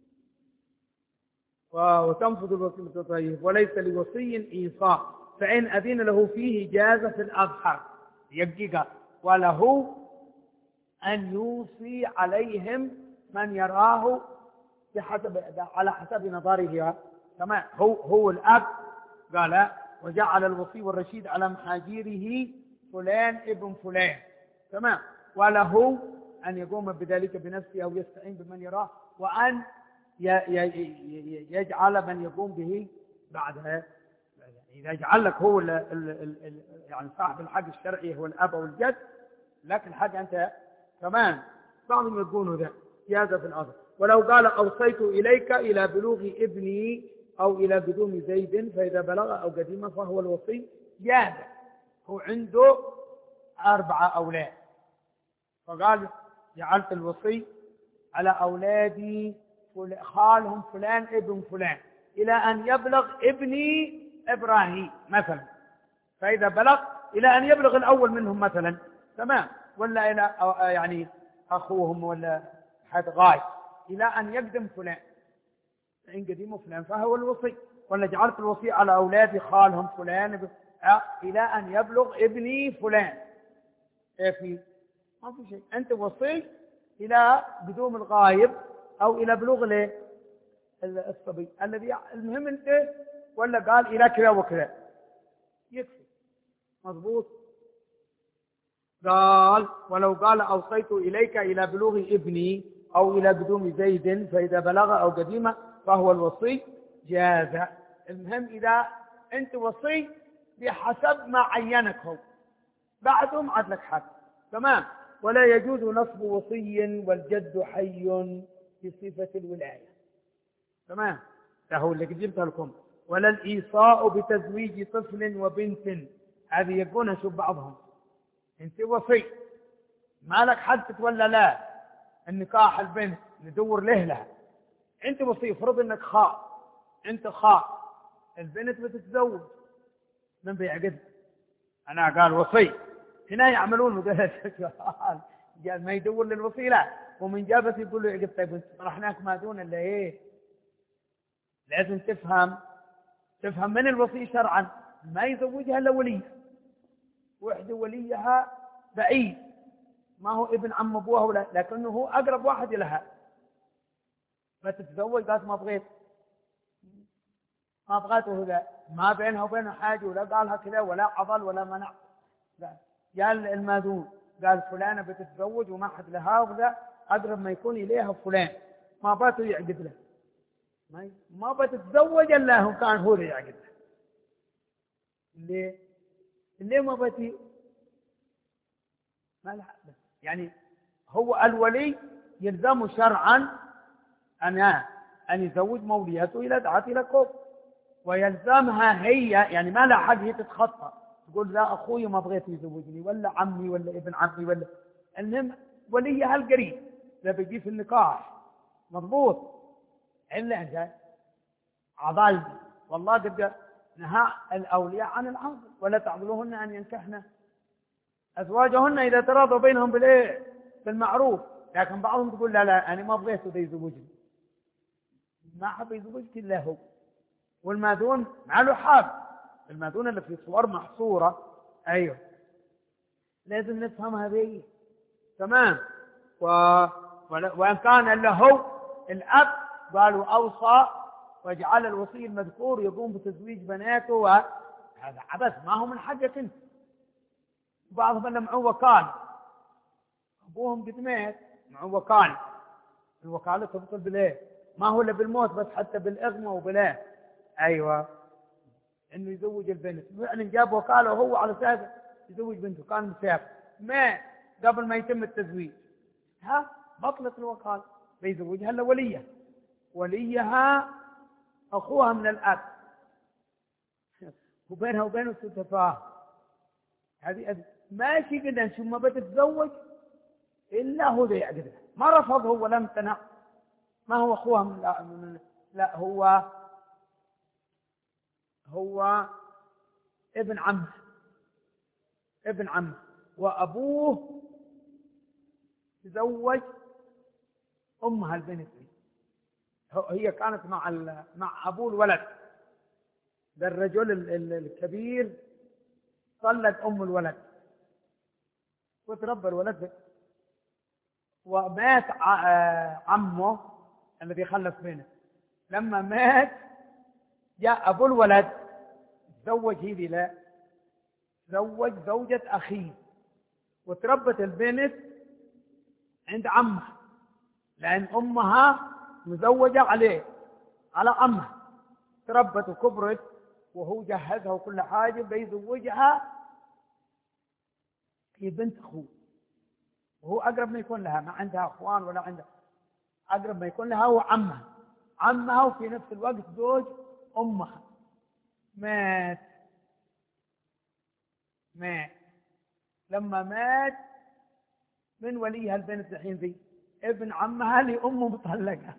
وتنفذ الوصية طيب. وليس لوصي إيصاء، فإن أذن له فيه جاز في الأظهر يبقى، وله أن يوصي عليهم من يراه بحسب على حسب نظره تمام. هو هو الأب قال وجعل الوصي والرشيد على محاجيره فلان ابن فلان تمام، وله أن يقوم بذلك بنفسه أو يستعين بمن يراه، وأن يجعل من يقوم به بعدها. إذا جعل لك هو ال ال ال يعني صاحب الحق الشرعي هو الأب أو الجد، لك الحق أنت كمان. بعضهم يقولون ذا جاز في الأرض. ولو قال أوصيت إليك إلى بلوغ ابني أو إلى قدوم زيد فإذا بلغ أو قديم فهو الوصي جاز. هو عنده أربعة أولاد، فقال جعلت الوصي على أولادي خالهم فلان ابن فلان إلى أن يبلغ ابني إبراهيم مثلا، فإذا بلغ إلى أن يبلغ الأول منهم مثلا تمام، ولا إلى يعني أخوهم ولا حد غاية إلى أن يقدم فلان، إن قديم فلان فهو الوصي. ولا جعلت الوصية على أولادي خالهم فلان إلى أن يبلغ ابني فلان. إيه في ما في شيء، أنت وصي إلى قدوم الغايب أو إلى بلوغ له الصبي الذي المهم أنت، ولا قال إلى كذا وكذا يكفي. مضبوط. قال ولو قال أوصيت إليك إلى بلوغ ابني أو إلى قدوم زيد فإذا بلغ أو قديم فهو الوصي جاز. المهم إذا أنت وصي بحسب ما عينك هو، بعدهم عاد لك حق. تمام. ولا يجوز نصب وصي والجد حي بصفة الولاية. تمام. ده هو اللي جبتها لكم. ولا الإيصاء بتزويج طفل وبنت، هذه يقولون شوف بعضهم. انت وصي ما لك حد تتولى لا النكاح البنت ندور له لها، انت وصي. فرض انك خاء، انت خاء البنت بتتزوج من بيعقد، انا قال وصي هنا يعملون مدرسة قال ما يدور للوصي لا، ومن جابت يقول له عقد. طيب انت رحناك ما دون الا ايه؟ لازم تفهم تفهم من الوصي شرعا ما يزوجها الا ولي، وحده وليها بعيد ما هو ابن عم ابوها ولا، لكنه هو اقرب واحد لها. فتتزوج قالت ما بغيت ما بغيته هذا، ما بينها وبينه حاجه ولا قالها كذا ولا عضل ولا منع. قال الماذون قال فلانه بتتزوج وما حد لها وذا اقرب ما يكون اليها فلان، ما باتوا يعقد له، ما ما بتتزوج الا هو كان هو اللي يعقد له. ليه؟ ليه ما بتي؟ ما لا يعني هو الولي يلزم شرعا أن أن يزوج موليته إلى دعت إلى كفر، ويلزمها هي يعني ما لا حد هي تتخطى تقول لا أخوي ما بغيت يزوجني ولا عمي ولا ابن عمي ولا، المهم وليها القريب لا بيجي في النكاح. مضبوط. إلا أنت عضال والله قد نهى الأولياء عن العضل ولا تعضلوهن أن ينكحن أزواجهن إذا تراضوا بينهم بالإيه بالمعروف. لكن بعضهم تقول لا لا أنا ما بغيته ده يزوجني، ما حب يزوجك إلا هو. والماذون مع له حاب، الماذون اللي في صور محصورة أيوه لازم نفهمها هذه. تمام. و... وإن كان إلا هو الأب قالوا أوصى وجعل الوصي المذكور يقوم بتزويج بناته، وهذا عبث ما هو من حقك أنت. بعضهم اللي معه وكال أبوهم قد مات معه وكال، الوكالة تبطل بالإيه؟ ما هو إلا بالموت بس، حتى بالإغمى وبالإيه أيوة إنه يزوج البنت. يعني جاب وكالة وهو على أساس يزوج بنته، كان مسافر مات قبل ما يتم التزويج، ها بطلت الوكالة بيزوجها إلا وليها، وليها أخوها من الأب وبينها وبينه تتفاهم. هذه ماشي كده نشوف ما بتتزوج إلا هو ذي يعقدها، ما رفض هو ولا امتنع، ما هو أخوها من لا, من لا هو هو ابن عمه ابن عمه وأبوه تزوج أمها البنت، هي كانت مع مع أبوه الولد ده الرجل الكبير طلق أم الولد وتربى الولد، ومات عمه الذي خلف بينه. لما مات جاء أبو الولد تزوج هذه لا تزوج زوجة أخيه، وتربت البنت عند عمها لأن أمها مزوجة عليه على عمها، تربت وكبرت وهو جهزها وكل حاجة بيزوجها هي بنت أخوه، وهو أقرب ما يكون لها، ما عندها أخوان ولا عندها، أقرب ما يكون لها هو عمها عمها وفي نفس الوقت زوج أمها. مات مات لما مات من وليها البنت الحين ذي ابن عمها لأمه مطلقة.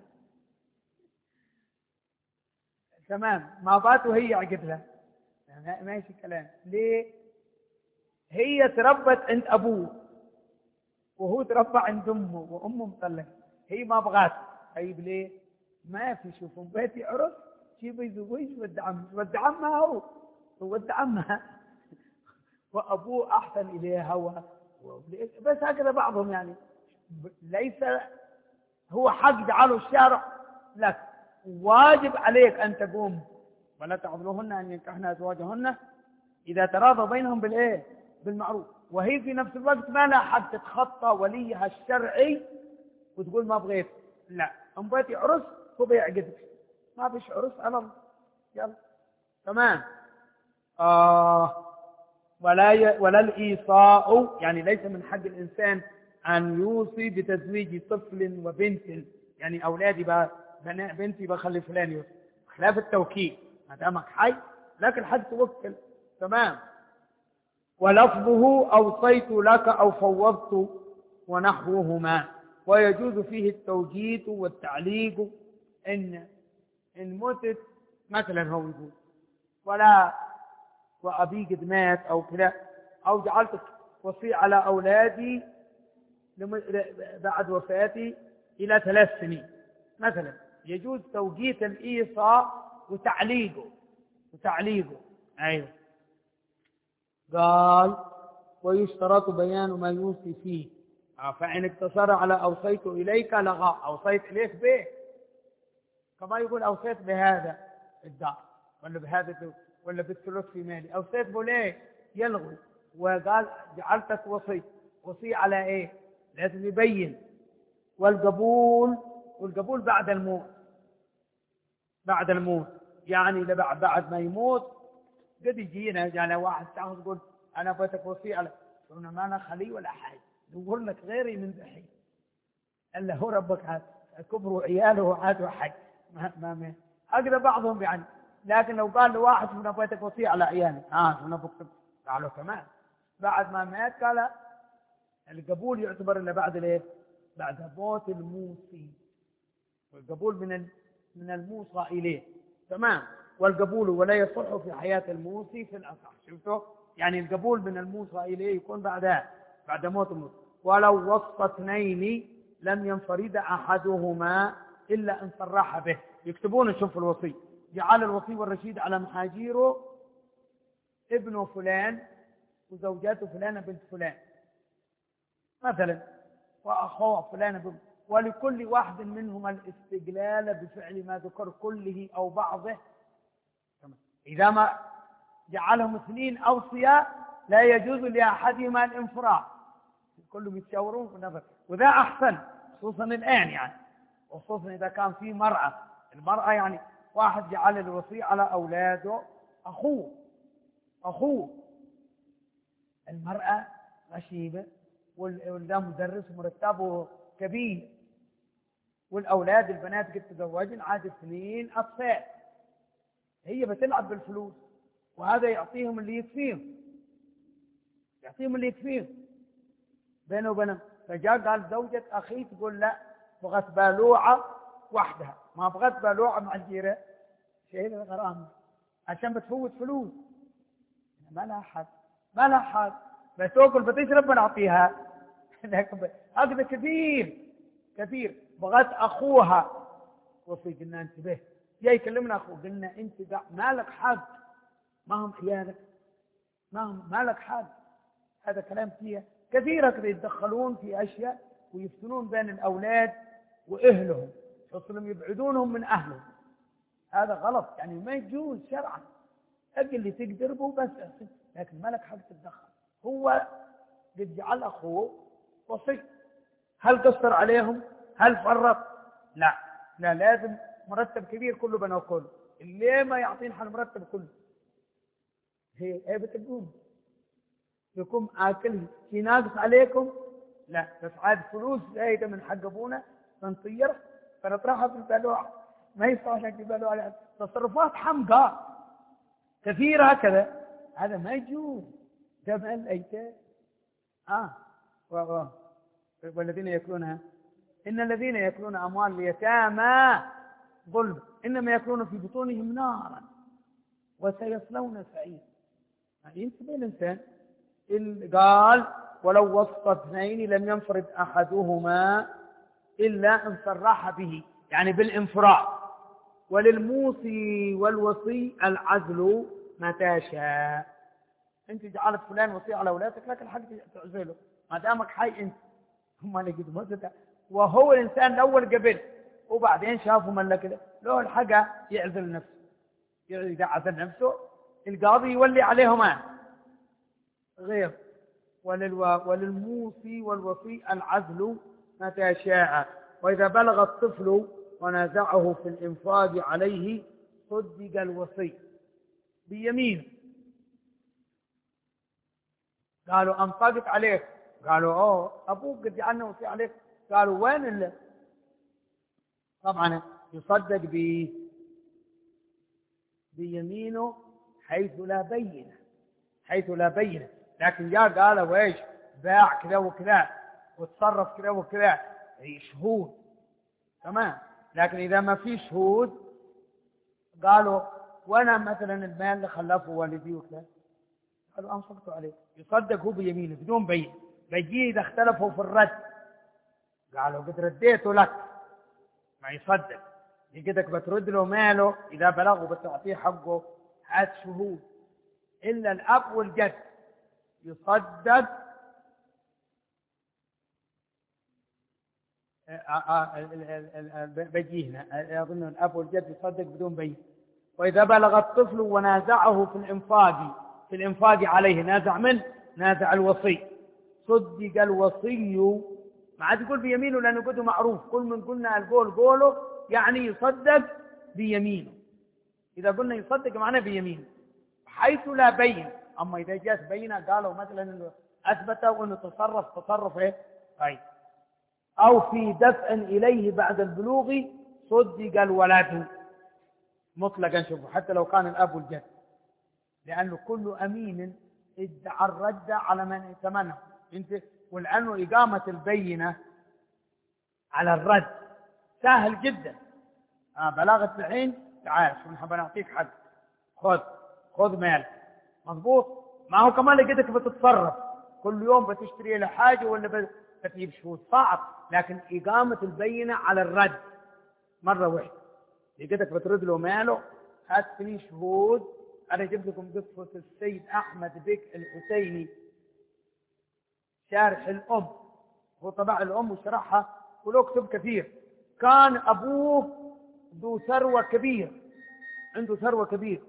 تمام. ما باتوا هي عقدها ماشي كلام. ليه؟ هي تربت عند أبوه وهو تربى عند أمه وأمه مطلقة، هي ما بغات. طيب ليه؟ ما في شوفوا بيتي عرس شي بيزوج ود عم ود عمها هو ود عمها وأبوه أحسن إليها و... بس هكذا بعضهم يعني ليس هو حق جعله الشارع لك، واجب عليك أن تقوم ولا تعذلوهن أن ينكحن أزواجهن إذا تراضوا بينهم بالإيه بالمعروف. وهي في نفس الوقت ما لها حق تتخطى وليها الشرعي وتقول ما بغيت، لا أم بغيتي عرس هو بيعقدك، ما فيش عرس على الله يلا تمام. آه ولا ي... ولا الإيصاء، يعني ليس من حق الإنسان أن يوصي بتزويج طفل وبنت، يعني أولادي بقى بنتي بخلي فلان يوصي، خلاف التوكيل ما دامك حي لكن حد توكل تمام. ولفظه أوصيت لك أو فوضت ونحوهما، ويجوز فيه التوجيه والتعليق. إن إن متت مثلا هو يقول ولا وأبي قد مات أو كذا، أو جعلت وصي على أولادي بعد وفاتي إلى ثلاث سنين مثلا، يجوز توجيه الإيصاء وتعليقه وتعليقه أيوه. قال ويشترط بيان ما يوصي فيه، فإن اقتصر على أوصيت إليك لغى، أوصيت إليك به كما يقول أوصيت بهذا الدار ولا بهذا ولا بالثلث في مالي، أوصيت به ليه يلغو، وقال جعلتك وصي، وصي على إيه لازم يبين. والقبول والقبول بعد الموت، بعد الموت يعني بعد بعد ما يموت قد يجينا يعني واحد تعال يقول أنا بغيتك وصي على، قلنا ما أنا خلي ولا حاجة، نقول لك غيري من دحين إلا هو ربك هذا كبر وعياله وعاد وحي ما ما ما أقدر بعضهم يعني. لكن لو قال لواحد من بغيتك وصي على عيالي آه أنا بكتب قالوا كمان بعد ما مات قال القبول يعتبر إلا بعد ليه بعد موت الموصي، والقبول من من الموصى إليه تمام. والقبول ولا يصح في حياة الموصي في الأصح، شفتوا يعني القبول من الموصى إليه يكون بعدها بعد موت الموصي. ولو وصف اثنين لم ينفرد أحدهما إلا أن صرح به، يكتبون شوف الوصي جعل الوصي والرشيد على محاجيره ابن فلان وزوجاته فلانة بنت فلان مثلا وأخوه فلانة بنت، ولكل واحد منهما الاستقلال بفعل ما ذكر كله أو بعضه. إذا ما جعلهم اثنين أوصياء لا يجوز لأحدهما الانفراد، كلهم يتشاورون في النظر، وذا أحسن خصوصا الآن يعني، وخصوصا إذا كان في مرأة. المرأة يعني واحد جعل الوصي على أولاده أخوه أخوه المرأة غشيبة والده مدرس مرتبه كبير، والأولاد البنات قد تزوجن عاد اثنين أطفال، هي بتلعب بالفلوس وهذا يعطيهم اللي يكفيهم يعطيهم اللي يكفيهم بينه وبينه. فجاء قال زوجة أخي تقول لا بغت بالوعة وحدها، ما بغت بالوعة مع الجيرة شيء الغرام عشان بتفوت فلوس، ما لها حد ما لها حد بتاكل بتشرب بنعطيها هذا كثير كثير. بغت أخوها وفي قلنا انتبه جاي يكلمنا أخوه قلنا أنت ما لك حد، ما هم عيالك ما هم ما لك حد. هذا كلام فيه كثيرة كده يتدخلون في أشياء ويفتنون بين الأولاد وأهلهم، يصلهم يبعدونهم من أهلهم، هذا غلط يعني ما يجوز شرعا. أجل اللي تقدر به بس، لكن ما لك حد تتدخل. هو قد جعل أخوه وصي، هل قصر عليهم؟ هل فرط؟ لا لا لازم مرتب كبير كله بنا كله، اللي ما يعطين حل مرتب كله هي هي بتقوم يكون آكل في ناقص عليكم لا، بس عاد فلوس زايدة من حق أبونا فنطير فنطرحها في البلوع، ما يستطيع عشان في البلوع. تصرفات حمقى كثيرة هكذا، هذا ما يجوز. جمع الأيتام آه و... و... والذين يأكلونها إن الذين يأكلون أموال اليتامى ظلم إنما يأكلون في بطونهم نارا وسيصلون سعيرا. ينتبه الإنسان قال ولو وصف اثنين لم ينفرد أحدهما إلا أن صرح به، يعني بالانفراد وللموصي والوصي العزل متى شاء. انت جعلت فلان وصي على اولادك، لك الحق تعزله ما دامك حي انت. هم اللي قد وهو الانسان الاول قبل، وبعدين شافوا من كده له الحق يعزل نفسه. اذا عزل نفسه القاضي يولي عليهما غير. وللو... وللموصي والوصي العزل متى شاء. وإذا بلغ الطفل ونازعه في الإنفاذ عليه صدق الوصي بيمين. قالوا أنطقت عليك، قالوا أوه أبوك قد جعلنا وصي عليك. قالوا وين اللي طبعا يصدق ب... بيمينه حيث لا بينه، حيث لا بينه. لكن جاء قال وإيش باع كذا وكذا وتصرف كذا وكذا، هي شهود تمام. لكن إذا ما في شهود قالوا وأنا مثلا المال اللي خلفه والدي وكذا، قالوا أنصفت عليه، يصدق هو بيمينه بدون بين. بيجي إذا اختلفوا في الرد قالوا قد رديته لك، ما يصدق. يجدك بترد له ماله إذا بلغه بتعطيه حقه، هات شهود. إلا الأب والجد يصدق بيجينا أظن الأب والجد يصدق بدون بين. وإذا بلغ الطفل ونازعه في الإنفاق في الإنفاق عليه، نازع من نازع الوصي، صدق الوصي. ما عاد يقول بيمينه لأنه قده معروف، كل من قلنا القول قوله يعني يصدق بيمينه. إذا قلنا يصدق معناه بيمينه حيث لا بين. أما إذا جاءت بينه قالوا مثلا إنه أثبتوا أنه تصرف تصرف إيه طيب، أو في دفع إليه بعد البلوغ صدق الولد مطلقا. شوفوا حتى لو كان الأب والجد، لأنه كل أمين ادعى الرد على من ائتمنه انت. ولأنه إقامة البينة على الرد سهل جدا. آه بلاغة الحين تعال شو نحب نعطيك حق، خذ خذ مال مضبوط. ما هو كمان لقيتك بتتصرف كل يوم بتشتري له حاجة ولا بتجيب شهود صعب. لكن إقامة البينة على الرد مرة واحدة، لقيتك بترد له ماله، هات لي شهود. أنا جبت لكم قصة السيد أحمد بك الحسيني شارح الأم، هو طبع الأم وشرحها وله كتب كثير. كان أبوه ذو ثروة كبير، عنده ثروة كبير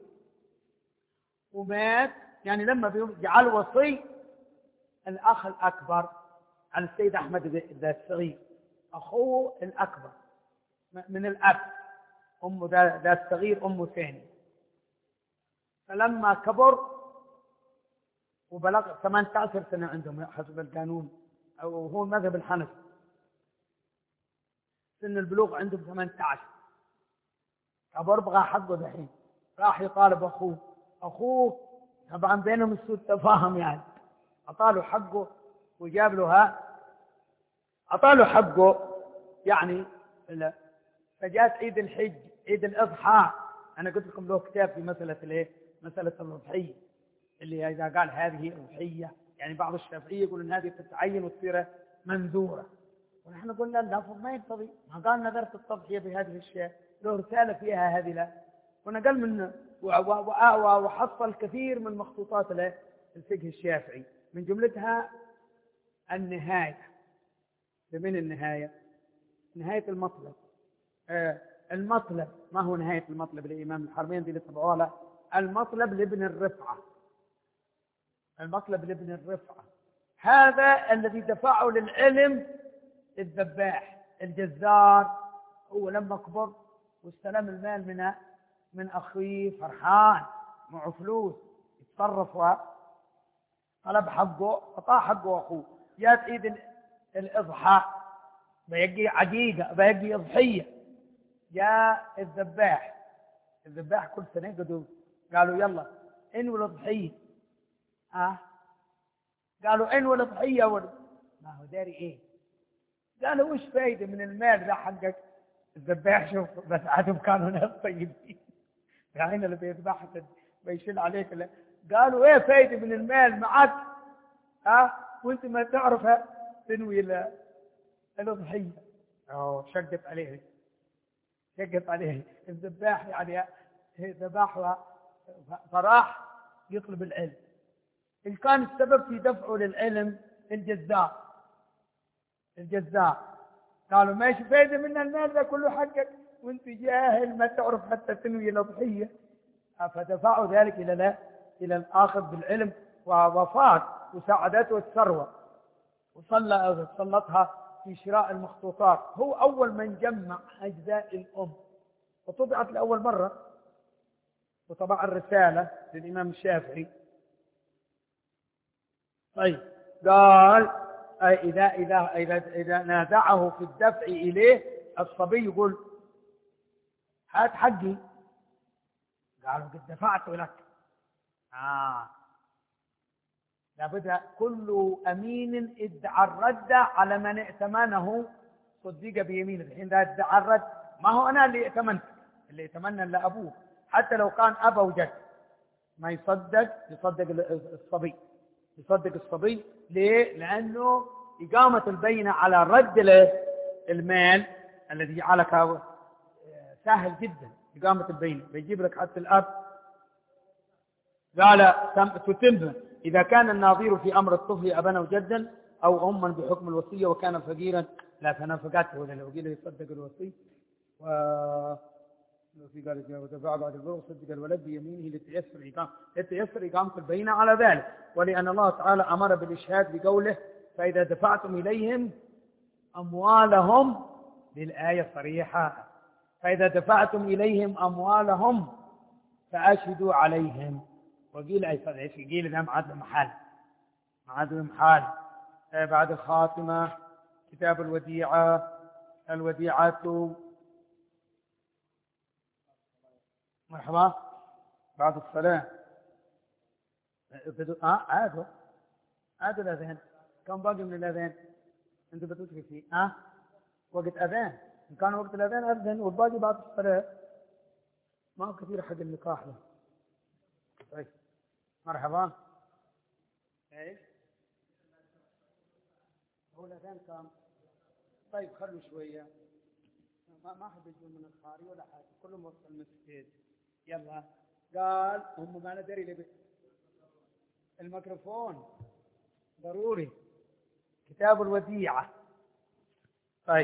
ومات. يعني لما جعل وصي الأخ الأكبر عن السيد أحمد ذا الصغير، أخوه الأكبر من الأب، أمه ذا الصغير أمه ثاني. فلما كبر وبلغ ثمانية عشر سنة عندهم حسب القانون أو هو المذهب الحنفي، سن البلوغ عندهم ثمانية عشر. كبر بغى حقه دحين، راح يطالب أخوه. أخوه طبعا بينهم سوء تفاهم، يعني أعطاله حقه وجاب له ها أعطاله حقه يعني. لا. فجاءت عيد الحج عيد الأضحى، أنا قلت لكم له كتاب في مسألة الايه مسألة الأضحية، اللي إذا قال هذه أضحية يعني بعض الشافعية يقول إن هذه تتعين وتصير منذورة، ونحن قلنا لا ما يقتضي. ما قال نذرت التضحية بهذه الشيء، له رسالة فيها هذه لا. ونقل من وحصل كثير من مخطوطات الفقه الشافعي، من جملتها النهاية. بمن النهاية؟ نهاية المطلب. آه المطلب ما هو نهاية المطلب للإمام الحرمين دي اللي طبعوها له؟ المطلب لابن الرفعة، المطلب لابن الرفعة هذا الذي دفعه للعلم الذباح الجزار. هو لما كبر واستلم المال من من أخيه فرحان معه فلوس يتصرف طلب حقه، أعطاه حقه أخوه. جاءت عيد الإضحى بيجي عقيقة بيجي أضحية، جاء الذباح الذباح كل سنة قدوا قالوا يلا انوي الأضحية. آه قالوا انوي الأضحية ولد. ما هو داري ايه؟ قالوا وش فايدة من المال ده حقك؟ الذباح شوف بس عادهم كانوا ناس طيبين يعني اللي بيذبح بيشيل عليك اللي. قالوا ايه فايدة من المال معك ها آه؟ وانت ما تعرف تنوي الأضحية. أو شقت عليه شقت عليه الذباح، يعني ذباح فراح يطلب العلم. إن كان السبب في دفعه للعلم الجزاء الجزاء قالوا ما ايش فايدة من المال ده كله حقك وانت جاهل ما تعرف حتى تنوي الأضحية، فدفعوا ذلك إلى لا إلى الآخذ بالعلم، ووفات وساعدته الثروة وسلطها في شراء المخطوطات. هو أول من جمع أجزاء الأم وطبعت لأول مرة، وطبع الرسالة للإمام الشافعي. طيب قال إذا إذا إذا إذا نازعه في الدفع إليه الصبي يقول هات حقي، قالوا قد دفعت لك. آه لابد كل أمين ادعى الرد على من ائتمنه صدق بيمينه. الحين ذا ادعى الرد، ما هو أنا اللي ائتمنت، اللي ائتمنى إلا أبوه، حتى لو كان أبا وجد ما يصدق، يصدق الصبي، يصدق الصبي. ليه؟ لأنه إقامة البينة على رد المال الذي جعلك سهل جدا. إقامة البينة بيجيب لك حتى الأب قال تتم إذا كان الناظر في أمر الطفل أبا وجدا أو أما بحكم الوصية وكان فقيرا لا تنافقته، ولا لو قيل يصدق الوصي و في قال ودفع بعد البر صدق الولد بيمينه لتيسر إقامة لتيسر إقامة البينة على ذلك. ولأن الله تعالى أمر بالإشهاد بقوله فإذا دفعتم إليهم أموالهم، للآية صريحة، فإذا دفعتم إليهم أموالهم فأشهدوا عليهم. وقيل أي صدق إيش قيل ذا معاد محال معاد محال. بعد الخاتمة كتاب الوديعة. الوديعة مرحبا بعد الصلاة. اه عادوا عادوا الأذان. كم باقي من الأذان؟ أنت بتذكر فيه اه وقت أذان. إن كان وقت الأذان أذن والباقي بعد الصلاة. ما هو كثير حق النقاح له. طيب مرحبا. ايش هو الأذان كم؟ طيب خلوا شوية، ما ما حد يجون من الخارج ولا حاجة، كلهم وسط المسجد. يلا قال هم ما ندري لي الميكروفون ضروري. كتاب الوديعة. طيب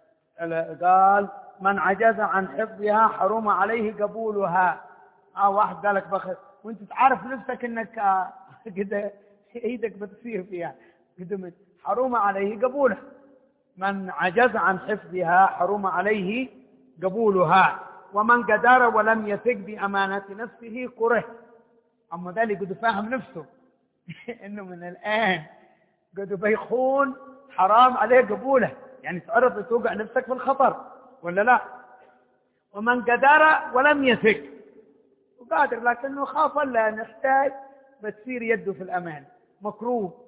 قال من عجز عن حفظها حرم عليه قبولها. اه واحد قالك بخ وانت تعرف نفسك انك كده ايدك بتصير فيها قدم، حرم عليه قبولها. من عجز عن حفظها حرم عليه قبولها. ومن قدر ولم يثق بأمانة نفسه كره. أما ذلك قد فاهم نفسه إنه من الآن قد بيخون حرام عليه قبوله، يعني تعرض توقع نفسك في الخطر ولا لا. ومن قدر ولم يثق، وقادر لكنه خاف لا نحتاج بتصير يده في الأمان مكروه.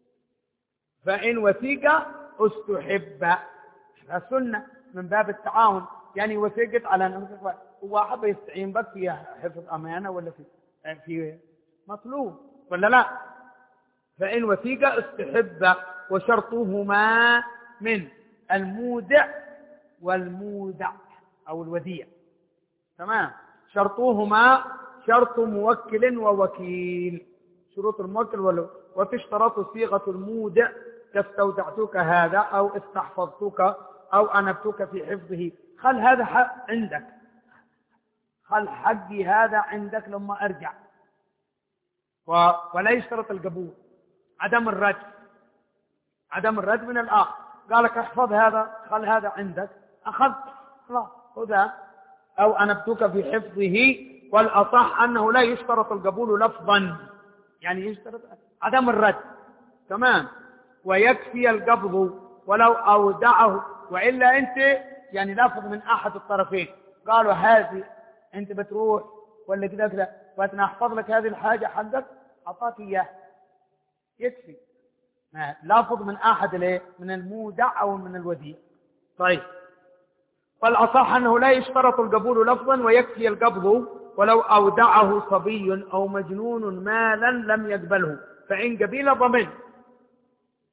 فإن وثيق استحب، السنة من باب التعاون، يعني وثيقت على نفسك واحد يستعين بك في حفظ أمانة ولا في في مطلوب ولا لا. فإن وثيق استحب. وشرطهما من المودع والمودع أو الوديع. تمام. شرطهما شرط موكل ووكيل. شروط الموكل والوكيل. وتشترط صيغة المودع كاستودعتك هذا أو استحفظتك أو أنبتك في حفظه. خل هذا حق عندك، خل حقي هذا عندك لما أرجع. و... ولا يشترط القبول، عدم الرد، عدم الرد من الآخر. قالك احفظ هذا، خل هذا عندك، أخذت خلاص خذها أو أنبتك في حفظه. والأصح أنه لا يشترط القبول لفظا، يعني يشترط عدم الرد. تمام. ويكفي القبض ولو أودعه، وإلا أنت يعني لافظ من أحد الطرفين. قالوا هذه أنت بتروح ولا كذا كذا وأنا أحفظ لك هذه الحاجة حقك، أعطاك إياه يكفي. لافظ من أحد ليه؟ من المودع أو من الوديع. طيب فالأصح أنه لا يشترط القبول لفظا ويكفي القبض ولو أودعه صبي أو مجنون مالا لم يقبله، فإن قبيل ضمن.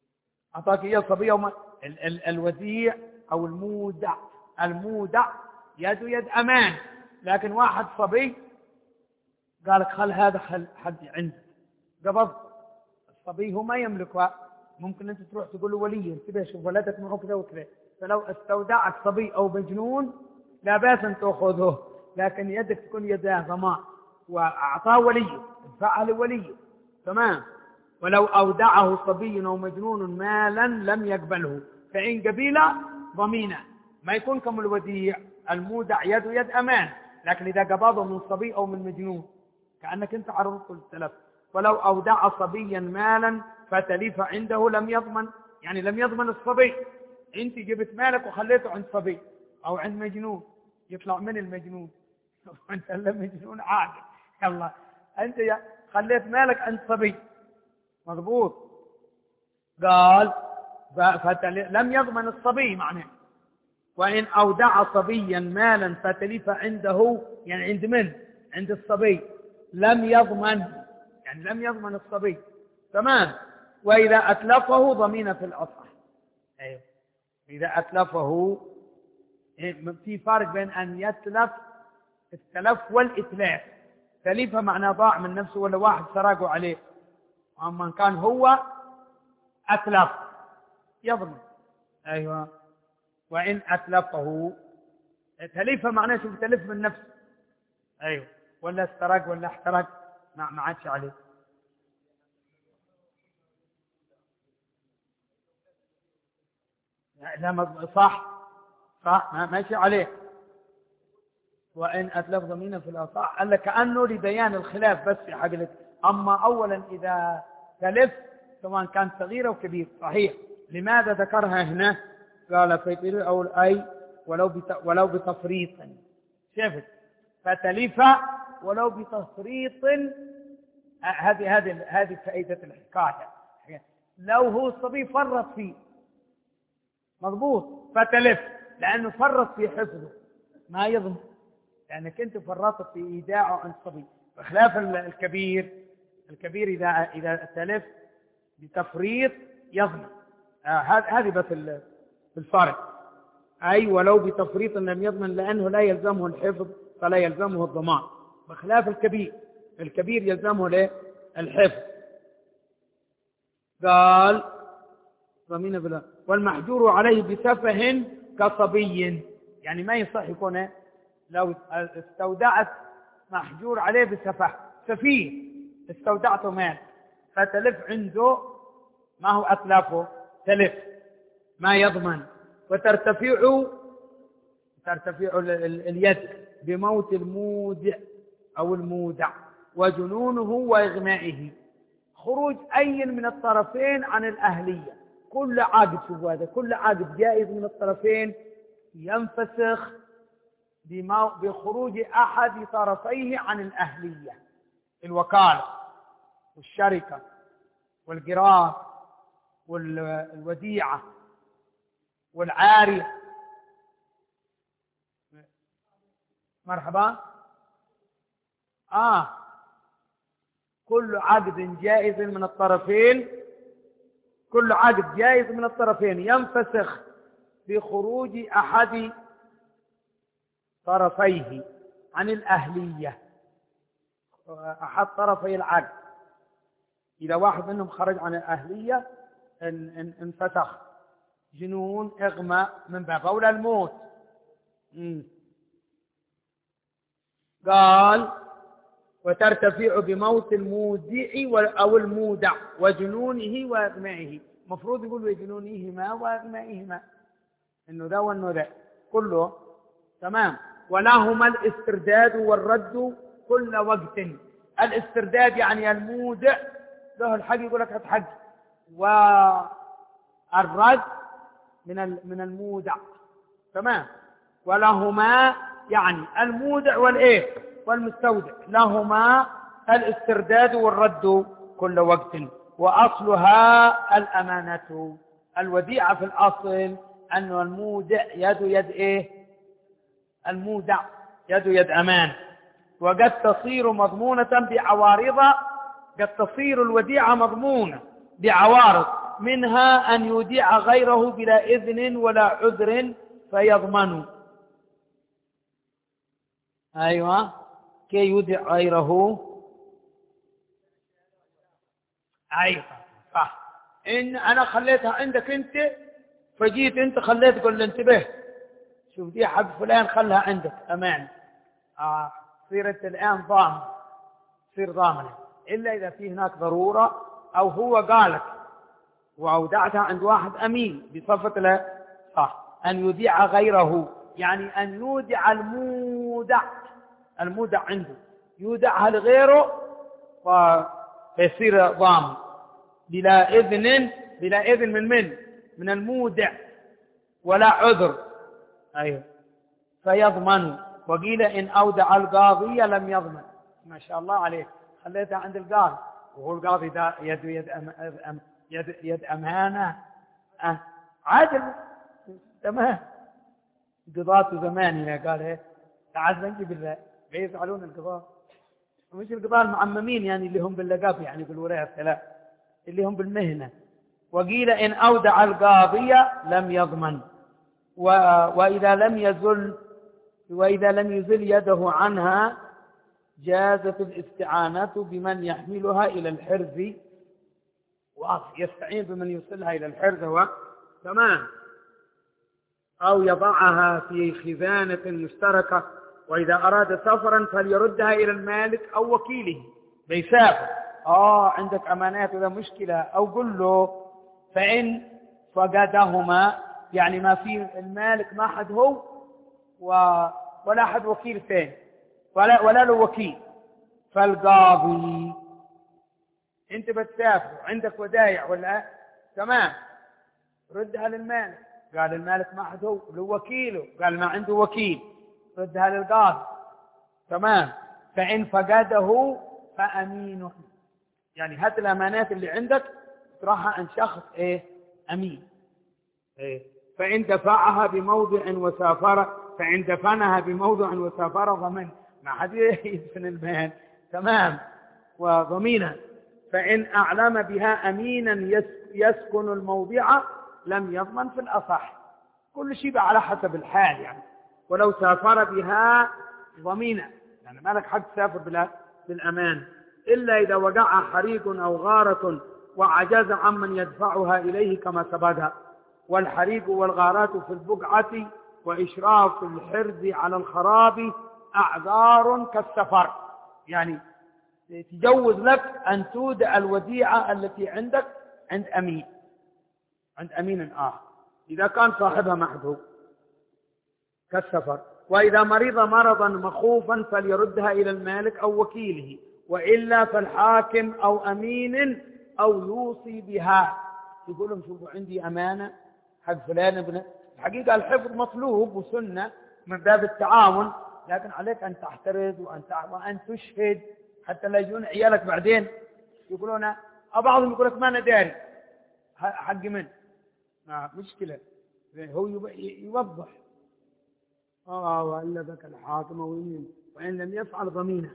أعطاك إياه صبي أو ال ال الوديع أو المودع. المودع يد يد أمان. لكن واحد صبي قالك خل هذا خل حد عندك، قبض الصبي هو ما يملكها، ممكن أنت تروح تقول له ولي انتبه شوف ولدك معه كذا وكذا، فلو استودعك صبي أو مجنون لا بأس أن تأخذه، لكن يدك تكون يدها ضمان وأعطاه ولي ادفعها لولي. تمام. ولو أودعه صبي أو مجنون مالا لم يقبله، فإن قبيل ضمينة، ما يكون كم الوديع. المودع يد يد أمان، لكن إذا قبضه من صبي أو من مجنون كأنك أنت عرضت التلف. ولو أودع صبيا مالا فتلف عنده لم يضمن، يعني لم يضمن الصبي. أنت جبت مالك وخليته عند صبي أو عند مجنون، يطلع من المجنون وأنت المجنون عادي. يلا أنت خليت مالك عند صبي مضبوط. قال لم يضمن الصبي معناه. وإن أودع صبيا مالا فتلف عنده، يعني عند من؟ عند الصبي، لم يضمن، يعني لم يضمن الصبي. تمام. وإذا أتلفه ضمين في الأصح. أيوه. إذا أتلفه، في فرق بين أن يتلف التلف والإتلاف. تلف معناه ضاع من نفسه ولا واحد سرقه عليه، أما كان هو أتلف يضمن. أيوة. وإن أتلفه، تلف معناه شو تلف من نفسه. أيوة. ولا استرق ولا احترق ما ما عادش عليه. لا صح صح ما ماشي عليه. وإن أتلف ضمينا في الأصح قال لك كأنه لبيان الخلاف بس في حاجة. أما أولا إذا تلف سواء كان صغير أو كبير صحيح. لماذا ذكرها هنا؟ قال في أو أي ولو ولو بتفريط. شفت؟ فتلف ولو بتفريط. هذه هذه هذه فائدة الحكاية. لو هو الصبي فرط فيه مضبوط فتلف، لأنه فرط في حفظه ما يضمن، لأنك أنت فرطت في إيداعه عن الصبي، بخلاف الكبير. الكبير إذا إذا تلف بتفريط يضمن. هذه بس الفرق. أي ولو بتفريط لم يضمن، لأنه لا يلزمه الحفظ فلا يلزمه الضمان، بخلاف الكبير. الكبير يلزمه له الحفظ. قال ضمين بالله. والمحجور عليه بسفه كصبي، يعني ما يصح يكون لو استودعت محجور عليه بسفه، سفيه استودعته مال فتلف عنده، ما هو أتلافه تلف ما يضمن. وترتفع ترتفع اليد بموت المودع أو المودع وجنونه وإغمائه، خروج أي من الطرفين عن الأهلية. كل عقد، شوف هذا، كل عقد جائز من الطرفين ينفسخ بخروج أحد طرفيه عن الأهلية. الوكالة والشركة والقراء والوديعة والعارية. مرحبا. آه كل عقد جائز من الطرفين، كل عقد جائز من الطرفين ينفسخ بخروج أحد طرفيه عن الأهلية، أحد طرفي العقد. إذا واحد منهم خرج عن الأهلية انفسخ. جنون، إغماء، من باب أولى الموت. م. قال وترتفع بموت المودع أو المودع وجنونه وإغمائه. مفروض يقولوا جنونهما وإغمائهما، إنه ذا وإنه ذا كله تمام. ولهما الاسترداد والرد كل وقت. الاسترداد يعني المودع له الحق يقول لك هتحق، والرد من من المودع. تمام. ولهما يعني المودع والايه والمستودع، لهما الاسترداد والرد كل وقت. واصلها الامانه. الوديعه في الاصل انه المودع يد يد ايه؟ المودع يد يد امان. وقد تصير مضمونه بعوارض، قد تصير الوديعه مضمونه بعوارض، منها ان يوديع غيره بلا اذن ولا عذر فيضمن. أيوة كي يودع غيره. أيوة صح. إن أنا خليتها عندك أنت، فجيت أنت خليت قل انتبه شوف دي حق فلان خلها عندك أمان، آه صيرت الآن ضامن، تصير ضامنة، إلا إذا في هناك ضرورة أو هو قالك وأودعتها عند واحد أمين بصفة له صح. أن يودع غيره يعني أن يودع المودع، المودع عنده يودعها لغيره فيصير ضامن بلا إذن، بلا إذن من من من المودع ولا عذر. أيوه فيضمن. وقيل إن أودع القاضي لم يضمن. ما شاء الله عليك، خليتها عند القاضي وهو القاضي ده يد يد أم أم يد, يد أمانة أه عادل تمام. قضاة زماننا قال ايه تعال نجيب بالله بيفعلون القضاة، مش القضاة المعممين يعني اللي هم باللقب يعني بالوراثة، لا اللي هم بالمهنة. وقيل إن أودع القاضية لم يضمن. و... وإذا لم يزل وإذا لم يزل يده عنها جازت الاستعانة بمن يحملها إلى الحرز، ويستعين بمن يوصلها إلى الحرز هو تمام، أو يضعها في خزانة مشتركة. وإذا أراد سفرا فليردها إلى المالك أو وكيله. بيسافر آه عندك أمانات ولا مشكلة أو قل له، فإن فقدهما يعني ما في المالك ما حد هو و... ولا حد وكيل ثاني ولا, ولا له وكيل، فالقاضي أنت بتسافر عندك ودايع ولا تمام ردها للمالك، قال المالك ما حد هو له وكيله، قال ما عنده وكيل ردها للقاضي تمام. فإن فقده فأمينه يعني هات الأمانات اللي عندك تراها عند شخص إيه أمين إيه. فإن دفعها بموضع وسافر فإن دفنها بموضع وسافر ضمن، ما حد يدفن المال تمام وضمينا. فإن أعلم بها أمينا يسكن الموضع لم يضمن في الأصح. كل شيء على حسب الحال يعني. ولو سافر بها ضمينا يعني ما لك حق تسافر بلا بالأمان، إلا إذا وقع حريق أو غارة وعجز عمن يدفعها إليه كما سبقها. والحريق والغارات في البقعة وإشراف الحرز على الخراب أعذار كالسفر، يعني تجوز لك أن تودع الوديعة التي عندك عند أمين عند أمين آخر إذا كان صاحبها محذوب كالسفر. وإذا مرض مرضا مخوفا فليردها إلى المالك أو وكيله، وإلا فالحاكم أو أمين أو يوصي بها. يقول لهم شوفوا عندي أمانة حق فلان ابن. الحقيقة الحفظ مطلوب وسنة من باب التعاون، لكن عليك أن تحترز وأن وأن تشهد حتى لا يجون عيالك بعدين يقولون بعضهم يقول لك ما أنا داري حق من ما مشكلة. هو يوضح آه وإلا بك الحاكم وإن وإن لم يفعل ضمينه،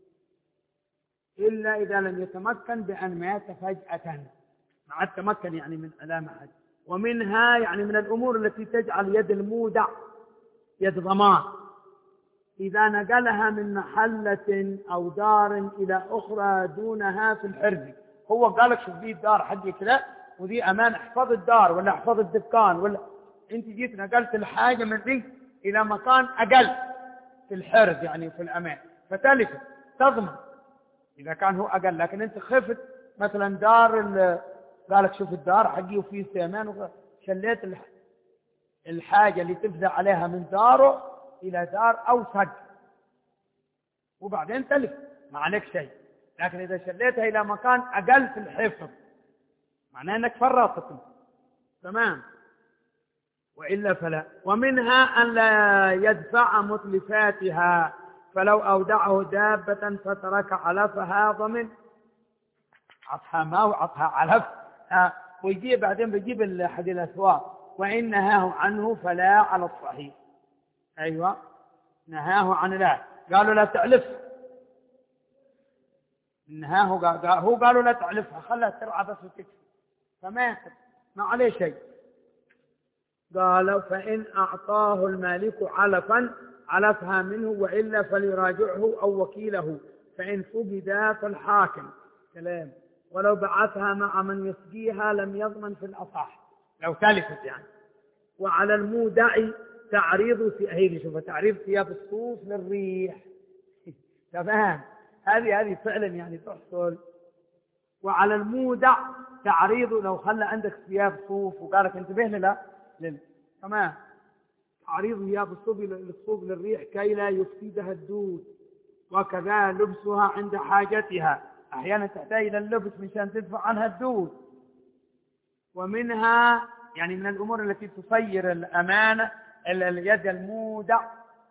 إلا إذا لم يتمكن بأن مات فجأة مع التمكن يعني من علامة حد. ومنها يعني من الأمور التي تجعل يد المودع يد ضمان إذا نقلها من محلة أو دار إلى أخرى دونها في الحرز. هو قال لك شوف دي الدار حقي كذا ودي أمان احفظ الدار ولا احفظ الدكان، ولا أنت جيت نقلت الحاجة من ذي إلى مكان أقل في الحرز يعني في الأمان فتلف تضمن إذا كان هو أقل. لكن أنت خفت مثلا دار قال لك شوف الدار حقي وفيه سيمان شليت الحاجة اللي تفزع عليها من داره إلى دار أوسط وبعدين تلف ما عليك شيء. لكن إذا شليتها إلى مكان أقل في الحفظ معناه أنك فرطت تمام، وإلا فلا. ومنها أن لا يدفع متلفاتها، فلو أودعه دابة فترك علفها ضمن. عطها ما وعطها علف ويجيب بعدين بيجيب أحد الأسواق. وإن نهاه عنه فلا على الصحيح. أيوة نهاه عن لا قالوا لا تعلف، نهاه قال هو قالوا لا تعلفها خلها ترعى بس وتكفي فماتت ما عليه شيء. قالوا فإن أعطاه المالك علفا علفها منه وإلا فليراجعه أو وكيله، فإن فقدا فالحاكم. كلام. ولو بعثها مع من يسقيها لم يضمن في الأصح لو تلفت يعني. وعلى المودع تعريض هي شوف تعريض ثياب الصوف للريح. تمام. هذه هذه فعلا يعني تحصل. وعلى المودع تعريض لو خلى عندك ثياب صوف وقالك انتبه لا لل... تمام. تعريض ثياب الصوف للصوف للريح كي لا يفسدها الدود. وكذا لبسها عند حاجتها، احيانا تحتاج الى اللبس مشان تدفع عنها الدود. ومنها يعني من الامور التي تصير الامانه اليد المودع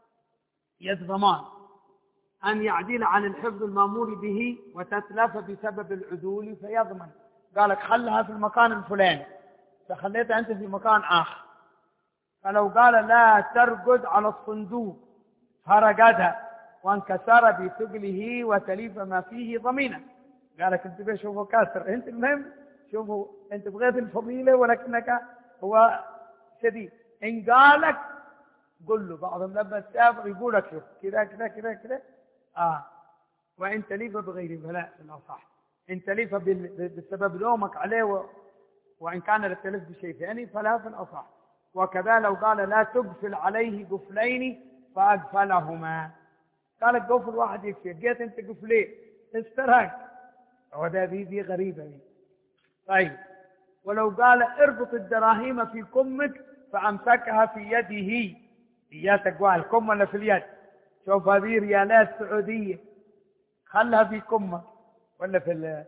يد ضمان أن يعدل عن الحفظ المأمور به وتتلف بسبب العدول فيضمن. قالك خلها في المكان الفلاني فخليتها أنت في مكان آخر، فلو قال لا ترقد على الصندوق فرقدها وانكسر بثقله وتليف ما فيه ضمينا. قالك انتبه شوفوا كاسر انت، المهم شوفوا انت بغيت الفضيلة ولكنك هو شديد. إن قالك قل له. بعضهم لما تسافر يقول لك شوف كذا كذا كذا كذا اه. وان تليف بغير فلا الاصح. ان تليف بسبب لومك عليه و... وان كان للتلف بشيء ثاني فلا في الاصح. وكذا لو قال لا تقفل عليه قفلين فاقفلهما. قالك قفل واحد يكفي، جيت انت قفلين استرهق. وده دي دي غريبه دي. طيب. ولو قال اربط الدراهم في كمك فامسكها في يده. يا تقوى الكم ولا في اليد؟ شوف هذه ريالات سعودية، خلها في كمك ولا في ال...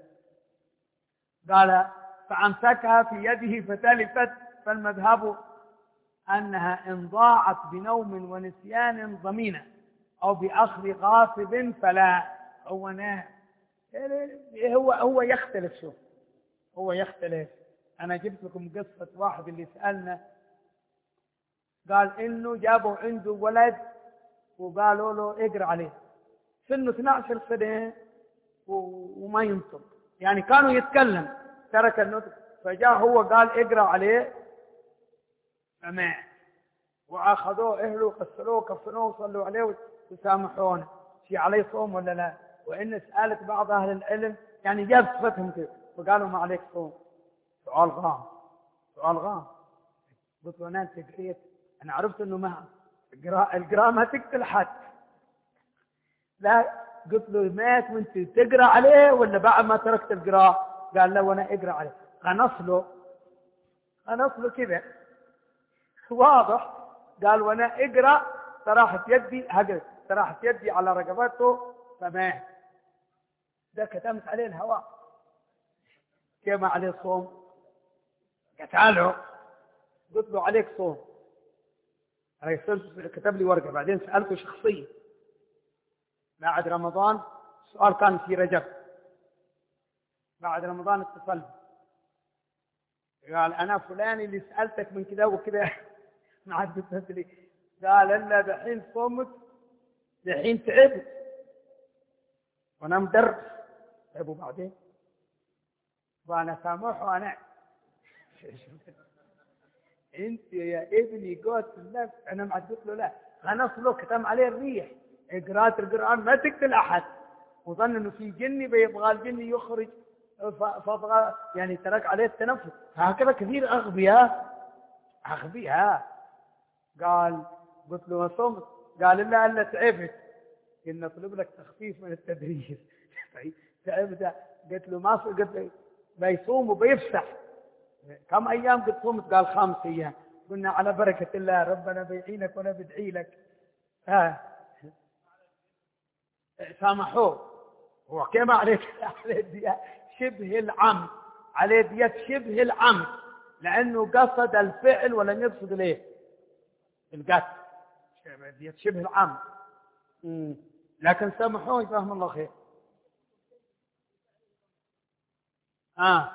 قال فأمسكها في يده فتلفت، فالمذهب أنها إن ضاعت بنوم ونسيان ضمينة أو بأخذ غاصب فلا. هو نام هو هو يختلف. شوف هو يختلف. أنا جبت لكم قصة واحد اللي سألنا قال إنه جابوا عنده ولد وقالوا له اقرأ عليه، سنه اثني عشر سنة وما ينطق، يعني كانوا يتكلم ترك النطق، فجاء هو قال اقرأ عليه فمات. وأخذوه أهله قسلوه كفنوه وصلوا عليه وسامحونه. شي عليه صوم ولا لا؟ وإن سألت بعض أهل العلم يعني جاب صفتهم كده فقالوا ما عليك صوم. سؤال غام سؤال غام. قلت له أنا أنت قريت، أنا عرفت أنه ما القراءة ما تقتل حد. لا قلت له مات وانت تقرأ عليه ولا بعد ما تركت القراءة؟ قال لا وانا اقرأ عليه. خنص له خنص له كذا واضح. قال وانا اقرأ طرحت يدي هقرأ طرحت يدي على رقبته فمات. ده كتمت عليه الهواء. كيف عليه صوم؟ قتاله. قلت له عليك صوم. كتب لي ورقة بعدين سألته شخصيا بعد رمضان. السؤال كان في رجب. بعد رمضان اتصل قال أنا فلان اللي سألتك من كذا وكذا ما عاد قلت لي. قال إلا دحين صومت دحين تعبت وأنا مدرس. طيب وبعدين؟ وأنا سامحه أنا انت يا ابني قوت النفس. انا ما قلت له لا خلاص له كتم عليه الريح. قراءة القرآن ما تقتل احد، وظن انه في جني بيبغى الجني يخرج فبغى يعني ترك عليه التنفس. هكذا كثير اغبياء اغبياء. قال قلت له صمت. قال الا الا تعبت. قلنا نطلب لك تخفيف من التدريس. تعبت. قلت له ما قلت له بيصوم وبيفسح. كم أيام قد صمت؟ قال خمس أيام. قلنا على بركة الله ربنا بيعينك وأنا بدعي لك. ها سامحوه. هو كما عليه عليه ديات شبه العمد، عليه ديات شبه العمد لأنه قصد الفعل ولم يقصد ليه القتل. ديات شبه العمد. لكن سامحوه فهم الله خير. آه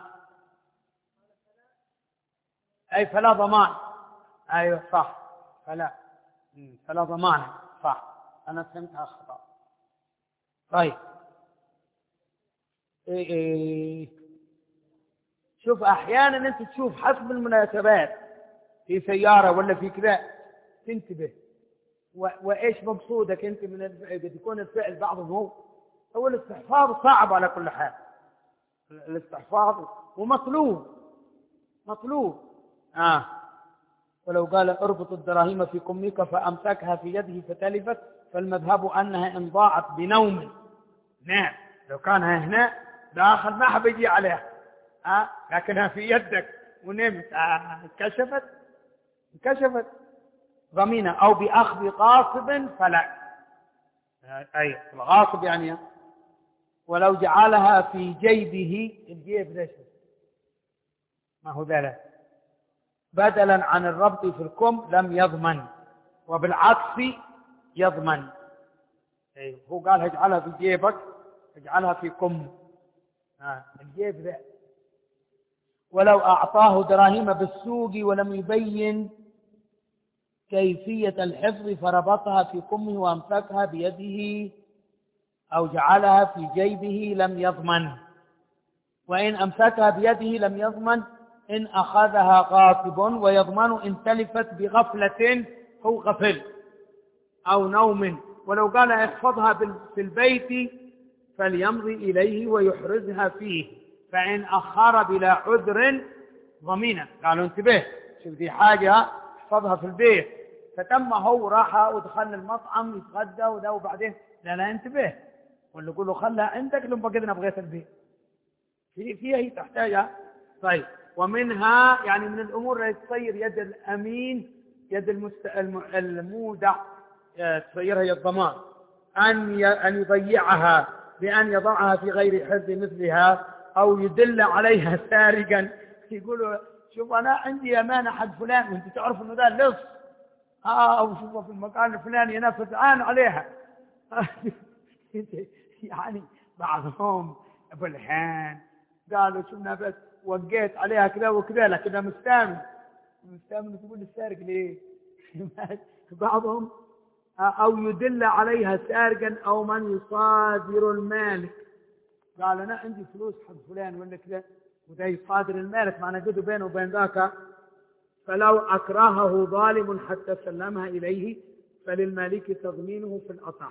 أي فلا ضمان. أيوة صح فلا فلا ضمان صح. أنا فهمتها خطأ. طيب إيه إيه. شوف أحيانا أنت تشوف حسب المناسبات في سيارة ولا في كذا تنتبه وإيش مقصودك أنت من الفعل؟ قد يكون الفعل بعضهم هو هو الاستحفاظ صعب على كل حال، الاستحفاظ ومطلوب مطلوب آه ولو قال اربط الدراهم في كمك فأمسكها في يده فتلفت فالمذهب أنها إن ضاعت بنوم. نعم لو كان هنا داخل ما حب يجي عليها آه لكنها في يدك ونمت آه انكشفت انكشفت ضمينة. أو بأخذ غاصب فلا آه أي الغاصب يعني. ولو جعلها في جيبه، الجيب ليش ما هو ذلك بدلا عن الربط في الكم لم يضمن، وبالعكس يضمن. أي هو قال اجعلها في جيبك اجعلها في كم آه الجيب ذا. ولو أعطاه دراهم بالسوق ولم يبين كيفية الحفظ فربطها في كمه وامسكها بيده أو جعلها في جيبه لم يضمن. وإن أمسكها بيده لم يضمن إن أخذها غاصب، ويضمن إن تلفت بغفلة أو غفل أو نوم. ولو قال احفظها في البيت فليمضي إليه ويحرزها فيه، فإن أخر بلا عذر ضمينة. قالوا انتبه شوف دي حاجة احفظها في البيت، فتم هو راح ودخل المطعم يتغدى وده وبعدين لا لا انتبه، واللي يقول له خلها عندك لما بقينا بغيت البيت في فيها هي تحتاجها. طيب ومنها يعني من الأمور اللي تصير يد الأمين يد المست... المودع تصيرها يد الضمان أن ي... أن يضيعها بأن يضعها في غير حرز مثلها أو يدل عليها سارقا. يقولوا شوف أنا عندي أمانة حد فلان وأنت تعرف إنه ده لص آه أو شوفه في المكان الفلاني أنا فتعان عليها يعني بعضهم أبو الحين قالوا شفنا بس وقيت عليها كذا وكذا لكنها مستامن مستامن تقول السارق ليه؟ بعضهم أو يدل عليها سارقا أو من يصادر المالك. قال أنا عندي فلوس حق فلان ولا كذا وده يصادر المالك معنى قدوا بينه وبين ذاك، فلو أكرهه ظالم حتى سلمها إليه فللمالك تضمينه في الأصح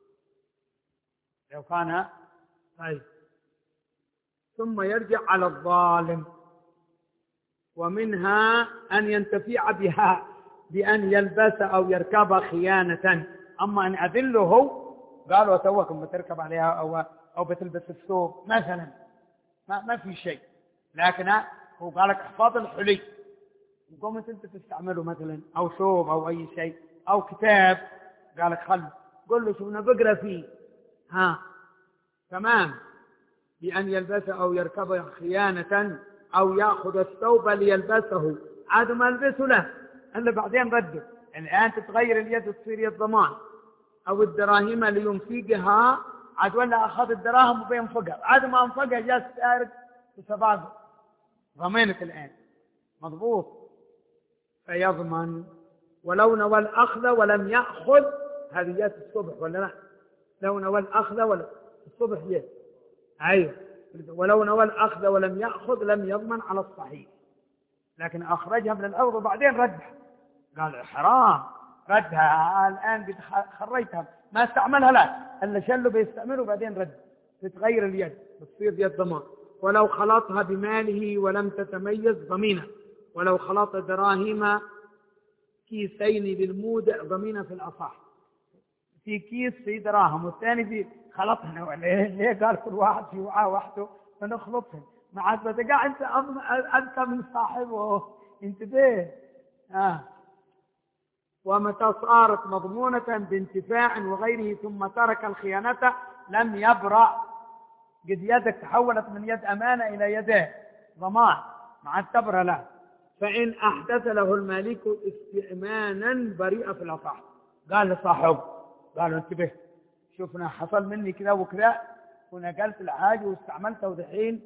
لو كان طيب. ثم يرجع على الظالم. ومنها أن ينتفع بها بأن يلبس أو يركب خيانة. أما أن أذله قالوا توكم بتركب عليها أو أو بتلبس الثوب مثلا ما ما في شيء، لكن هو قال لك احفظ الحلي وقمت أنت تستعمله مثلا أو ثوب أو أي شيء أو كتاب قال لك خل قل له شو بقرأ فيه ها تمام بأن يلبس أو يركب خيانة أو يأخذ الثوب ليلبسه عاد ما يلبسه له إلا بعدين رده. الآن تتغير اليد تصير يد ضمان. أو الدراهم لينفقها عاد ولا أخذ الدراهم وبينفقها عاد ما انفقها جاء سارق بسباقه ضمينك الآن مضبوط فيضمن. ولو نوى الأخذ ولم يأخذ هذه يد الصبح ولا لا؟ لو نوى الأخذ ولا الصبح يد أيوه. ولو نوى الأخذ ولم يأخذ لم يضمن على الصحيح، لكن أخرجها من الأرض وبعدين ردها قال حرام ردها الآن خريتها ما استعملها لا اللي شله بيستعمله بعدين رد تتغير اليد بتصير يد ضمان. ولو خلطها بماله ولم تتميز ضمينة. ولو خلط دراهم كيسين بالمودع ضمينة في الأصح. في كيس في دراهم والثاني في خلطها ليه ليه قال كل واحد في وعاء وحده فنخلطهم مع بتقع انت انت من صاحبه انتبه اه. ومتى صارت مضمونة بانتفاع وغيره ثم ترك الخيانة لم يبرأ. قد يدك تحولت من يد أمانة إلى يده ضمان مع التبرأ له. فإن أحدث له المالك استئمانا بريئة في الأصح. قال لصاحبه قالوا انتبه شوفنا حصل مني كذا وكذا ونقلت الحاجة واستعملتها ودحين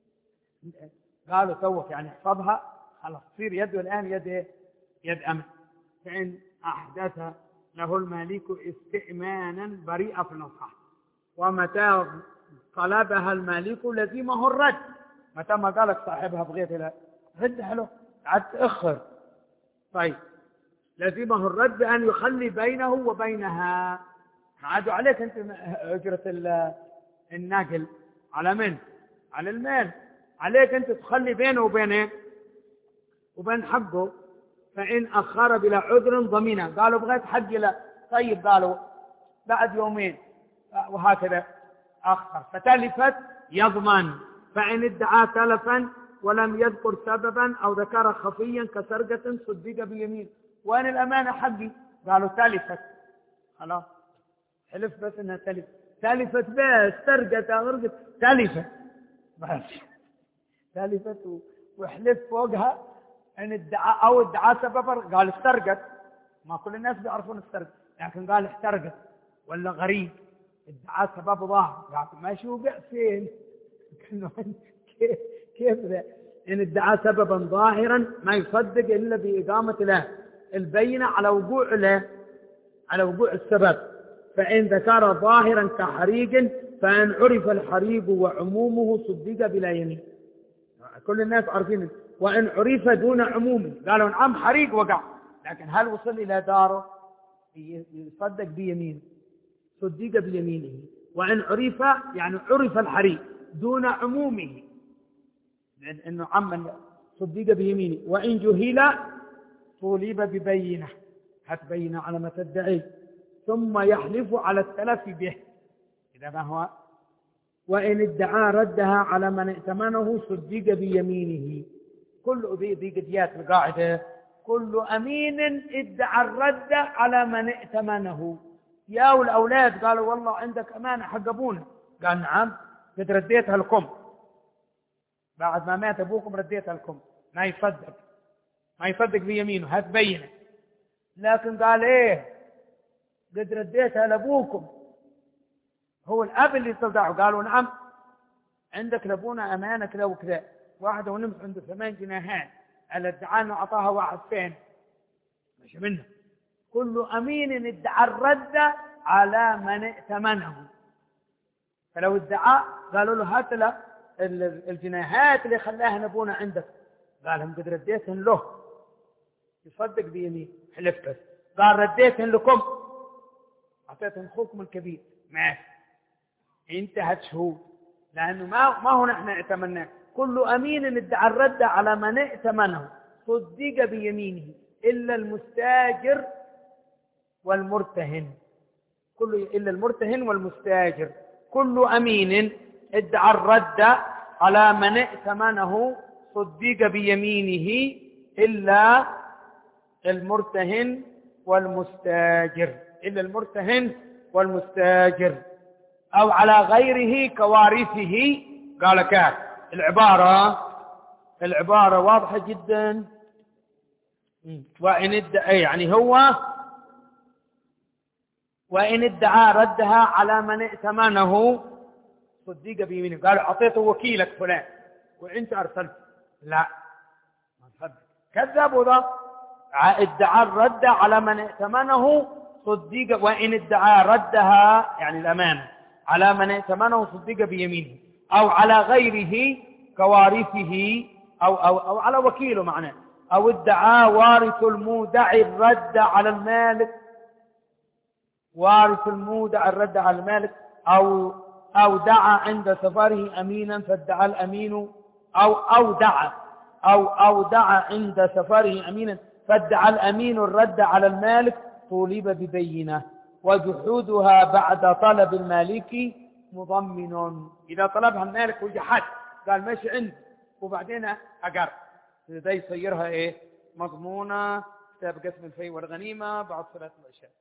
قالوا توك يعني احفظها خلاص تصير يده الآن يد يد أمن. فإن أحدث له المالك استئمانا بريئة في الأصح. ومتى طلبها المالك لزمه الرد. متى ما قالك صاحبها بغيت لا رد حلو عاد تأخر. طيب لزمه الرد بأن يخلي بينه وبينها. عادوا عليك أنت أجرة النقل على من؟ على المال. عليك أنت تخلي بينه وبينه وبين حقه. فإن أخر بلا عذر ضمينه. قالوا بغيت حقي لا، طيب قالوا بعد يومين وهكذا أخر فتلفت يضمن. فإن ادعى تلفا ولم يذكر سببا أو ذكر خفيا كسرقة صدق بيمين. وين الأمانة حقي؟ قالوا تلفت، خلاص حلف بس انها تلفت، تلفت بس سرقت غرقت تلفت بس تلفت وحلف فوقها ان ادعى او ادعى سببا. قال استرقت، ما كل الناس بيعرفون استرقت، لكن قال احترقت ولا غريب ادعى سبب ظاهر. قال ما شو فين كيف كيف ذا؟ ان ادعى سببا ظاهرا ما يصدق الا باقامه له البينه على وقوع له على وقوع السبب. فإن ذكر ظاهرا كحريق فإن عرف الحريق وعمومه صدق بلا يمين. كل الناس عارفين. وإن عرف دون عمومه قالوا نعم حريق وقع، لكن هل وصل إلى داره؟ يصدق بيمين، صدق بيمينه. وإن عرف يعني عرف الحريق دون عمومه لأنه عم صدق بيمينه. وإن جهل طولب ببينه، هتبين على ما تدعي ثم يحلف على التلف به إذا ما هو. وإن ادعى ردها على من ائتمنه صدق بيمينه. كل ذي ذي قديات القاعدة كل أمين ادعى الرد على من ائتمنه. يا والأولاد قالوا والله عندك أمانة حق أبونا، قال نعم قد رديتها لكم، بعد ما مات أبوكم رديتها لكم. ما يصدق ما يصدق بيمينه هتبينه. لكن قال ايه قد رديتها لابوكم، هو الاب اللي استودعه. قالوا نعم عندك لابونا امانه كذا وكذا، واحده ونمت عنده ثمان جنيهات على ادعاء انه اعطاها واحد فين مش منه. كل امين ادعى الرد على من ائتمنه. فلو ادعى قالوا له هات له الجنيهات اللي خلاها ابونا عندك، قال لهم قد رديتهن له، يصدق بيمين حلف بس. قال رديتهن لكم، أعطيتهم أخوكم الكبير ماشي، انتهت شهود، لأنه ما ما هو نحن ائتمناه. كل أمين ادعى الرد على من ائتمنه صدق بيمينه إلا المستاجر والمرتهن. كل إلا المرتهن والمستاجر. كل أمين ادعى الرد على من ائتمنه صدق بيمينه إلا المرتهن والمستاجر إلا المرتهن والمستاجر أو على غيره كوارثه. قال كاف العبارة العبارة واضحة جدا. وإن ادعى يعني هو وإن ادعى ردها على من ائتمنه صدق بيمينه. قال أعطيته وكيلك فلان وإنت أرسلت، لا ما صدق كذب. وذا ادعى الرد على من ائتمنه صدق. وإن ادعى ردها يعني الأمانة على من ائتمنه صدق بيمينه أو على غيره كوارثه أو, أو, أو على وكيله معناه. أو ادعى وارث المودع الرد على المالك، وارث المودع الرد على المالك. أو أو دعا عند سفره أمينا فادعى الأمين أو أو دعا أو أو دعا عند سفره أمينا فادعى الأمين الرد على المالك طولب ببينة. وجحودها بعد طلب المالك مضمن. إذا طلبها المالك وجحد قال ماشي عندي وبعدين أقر، ده يصيرها إيه مضمونة كتاب قسم الفي والغنيمة بعد صلاة العشاء.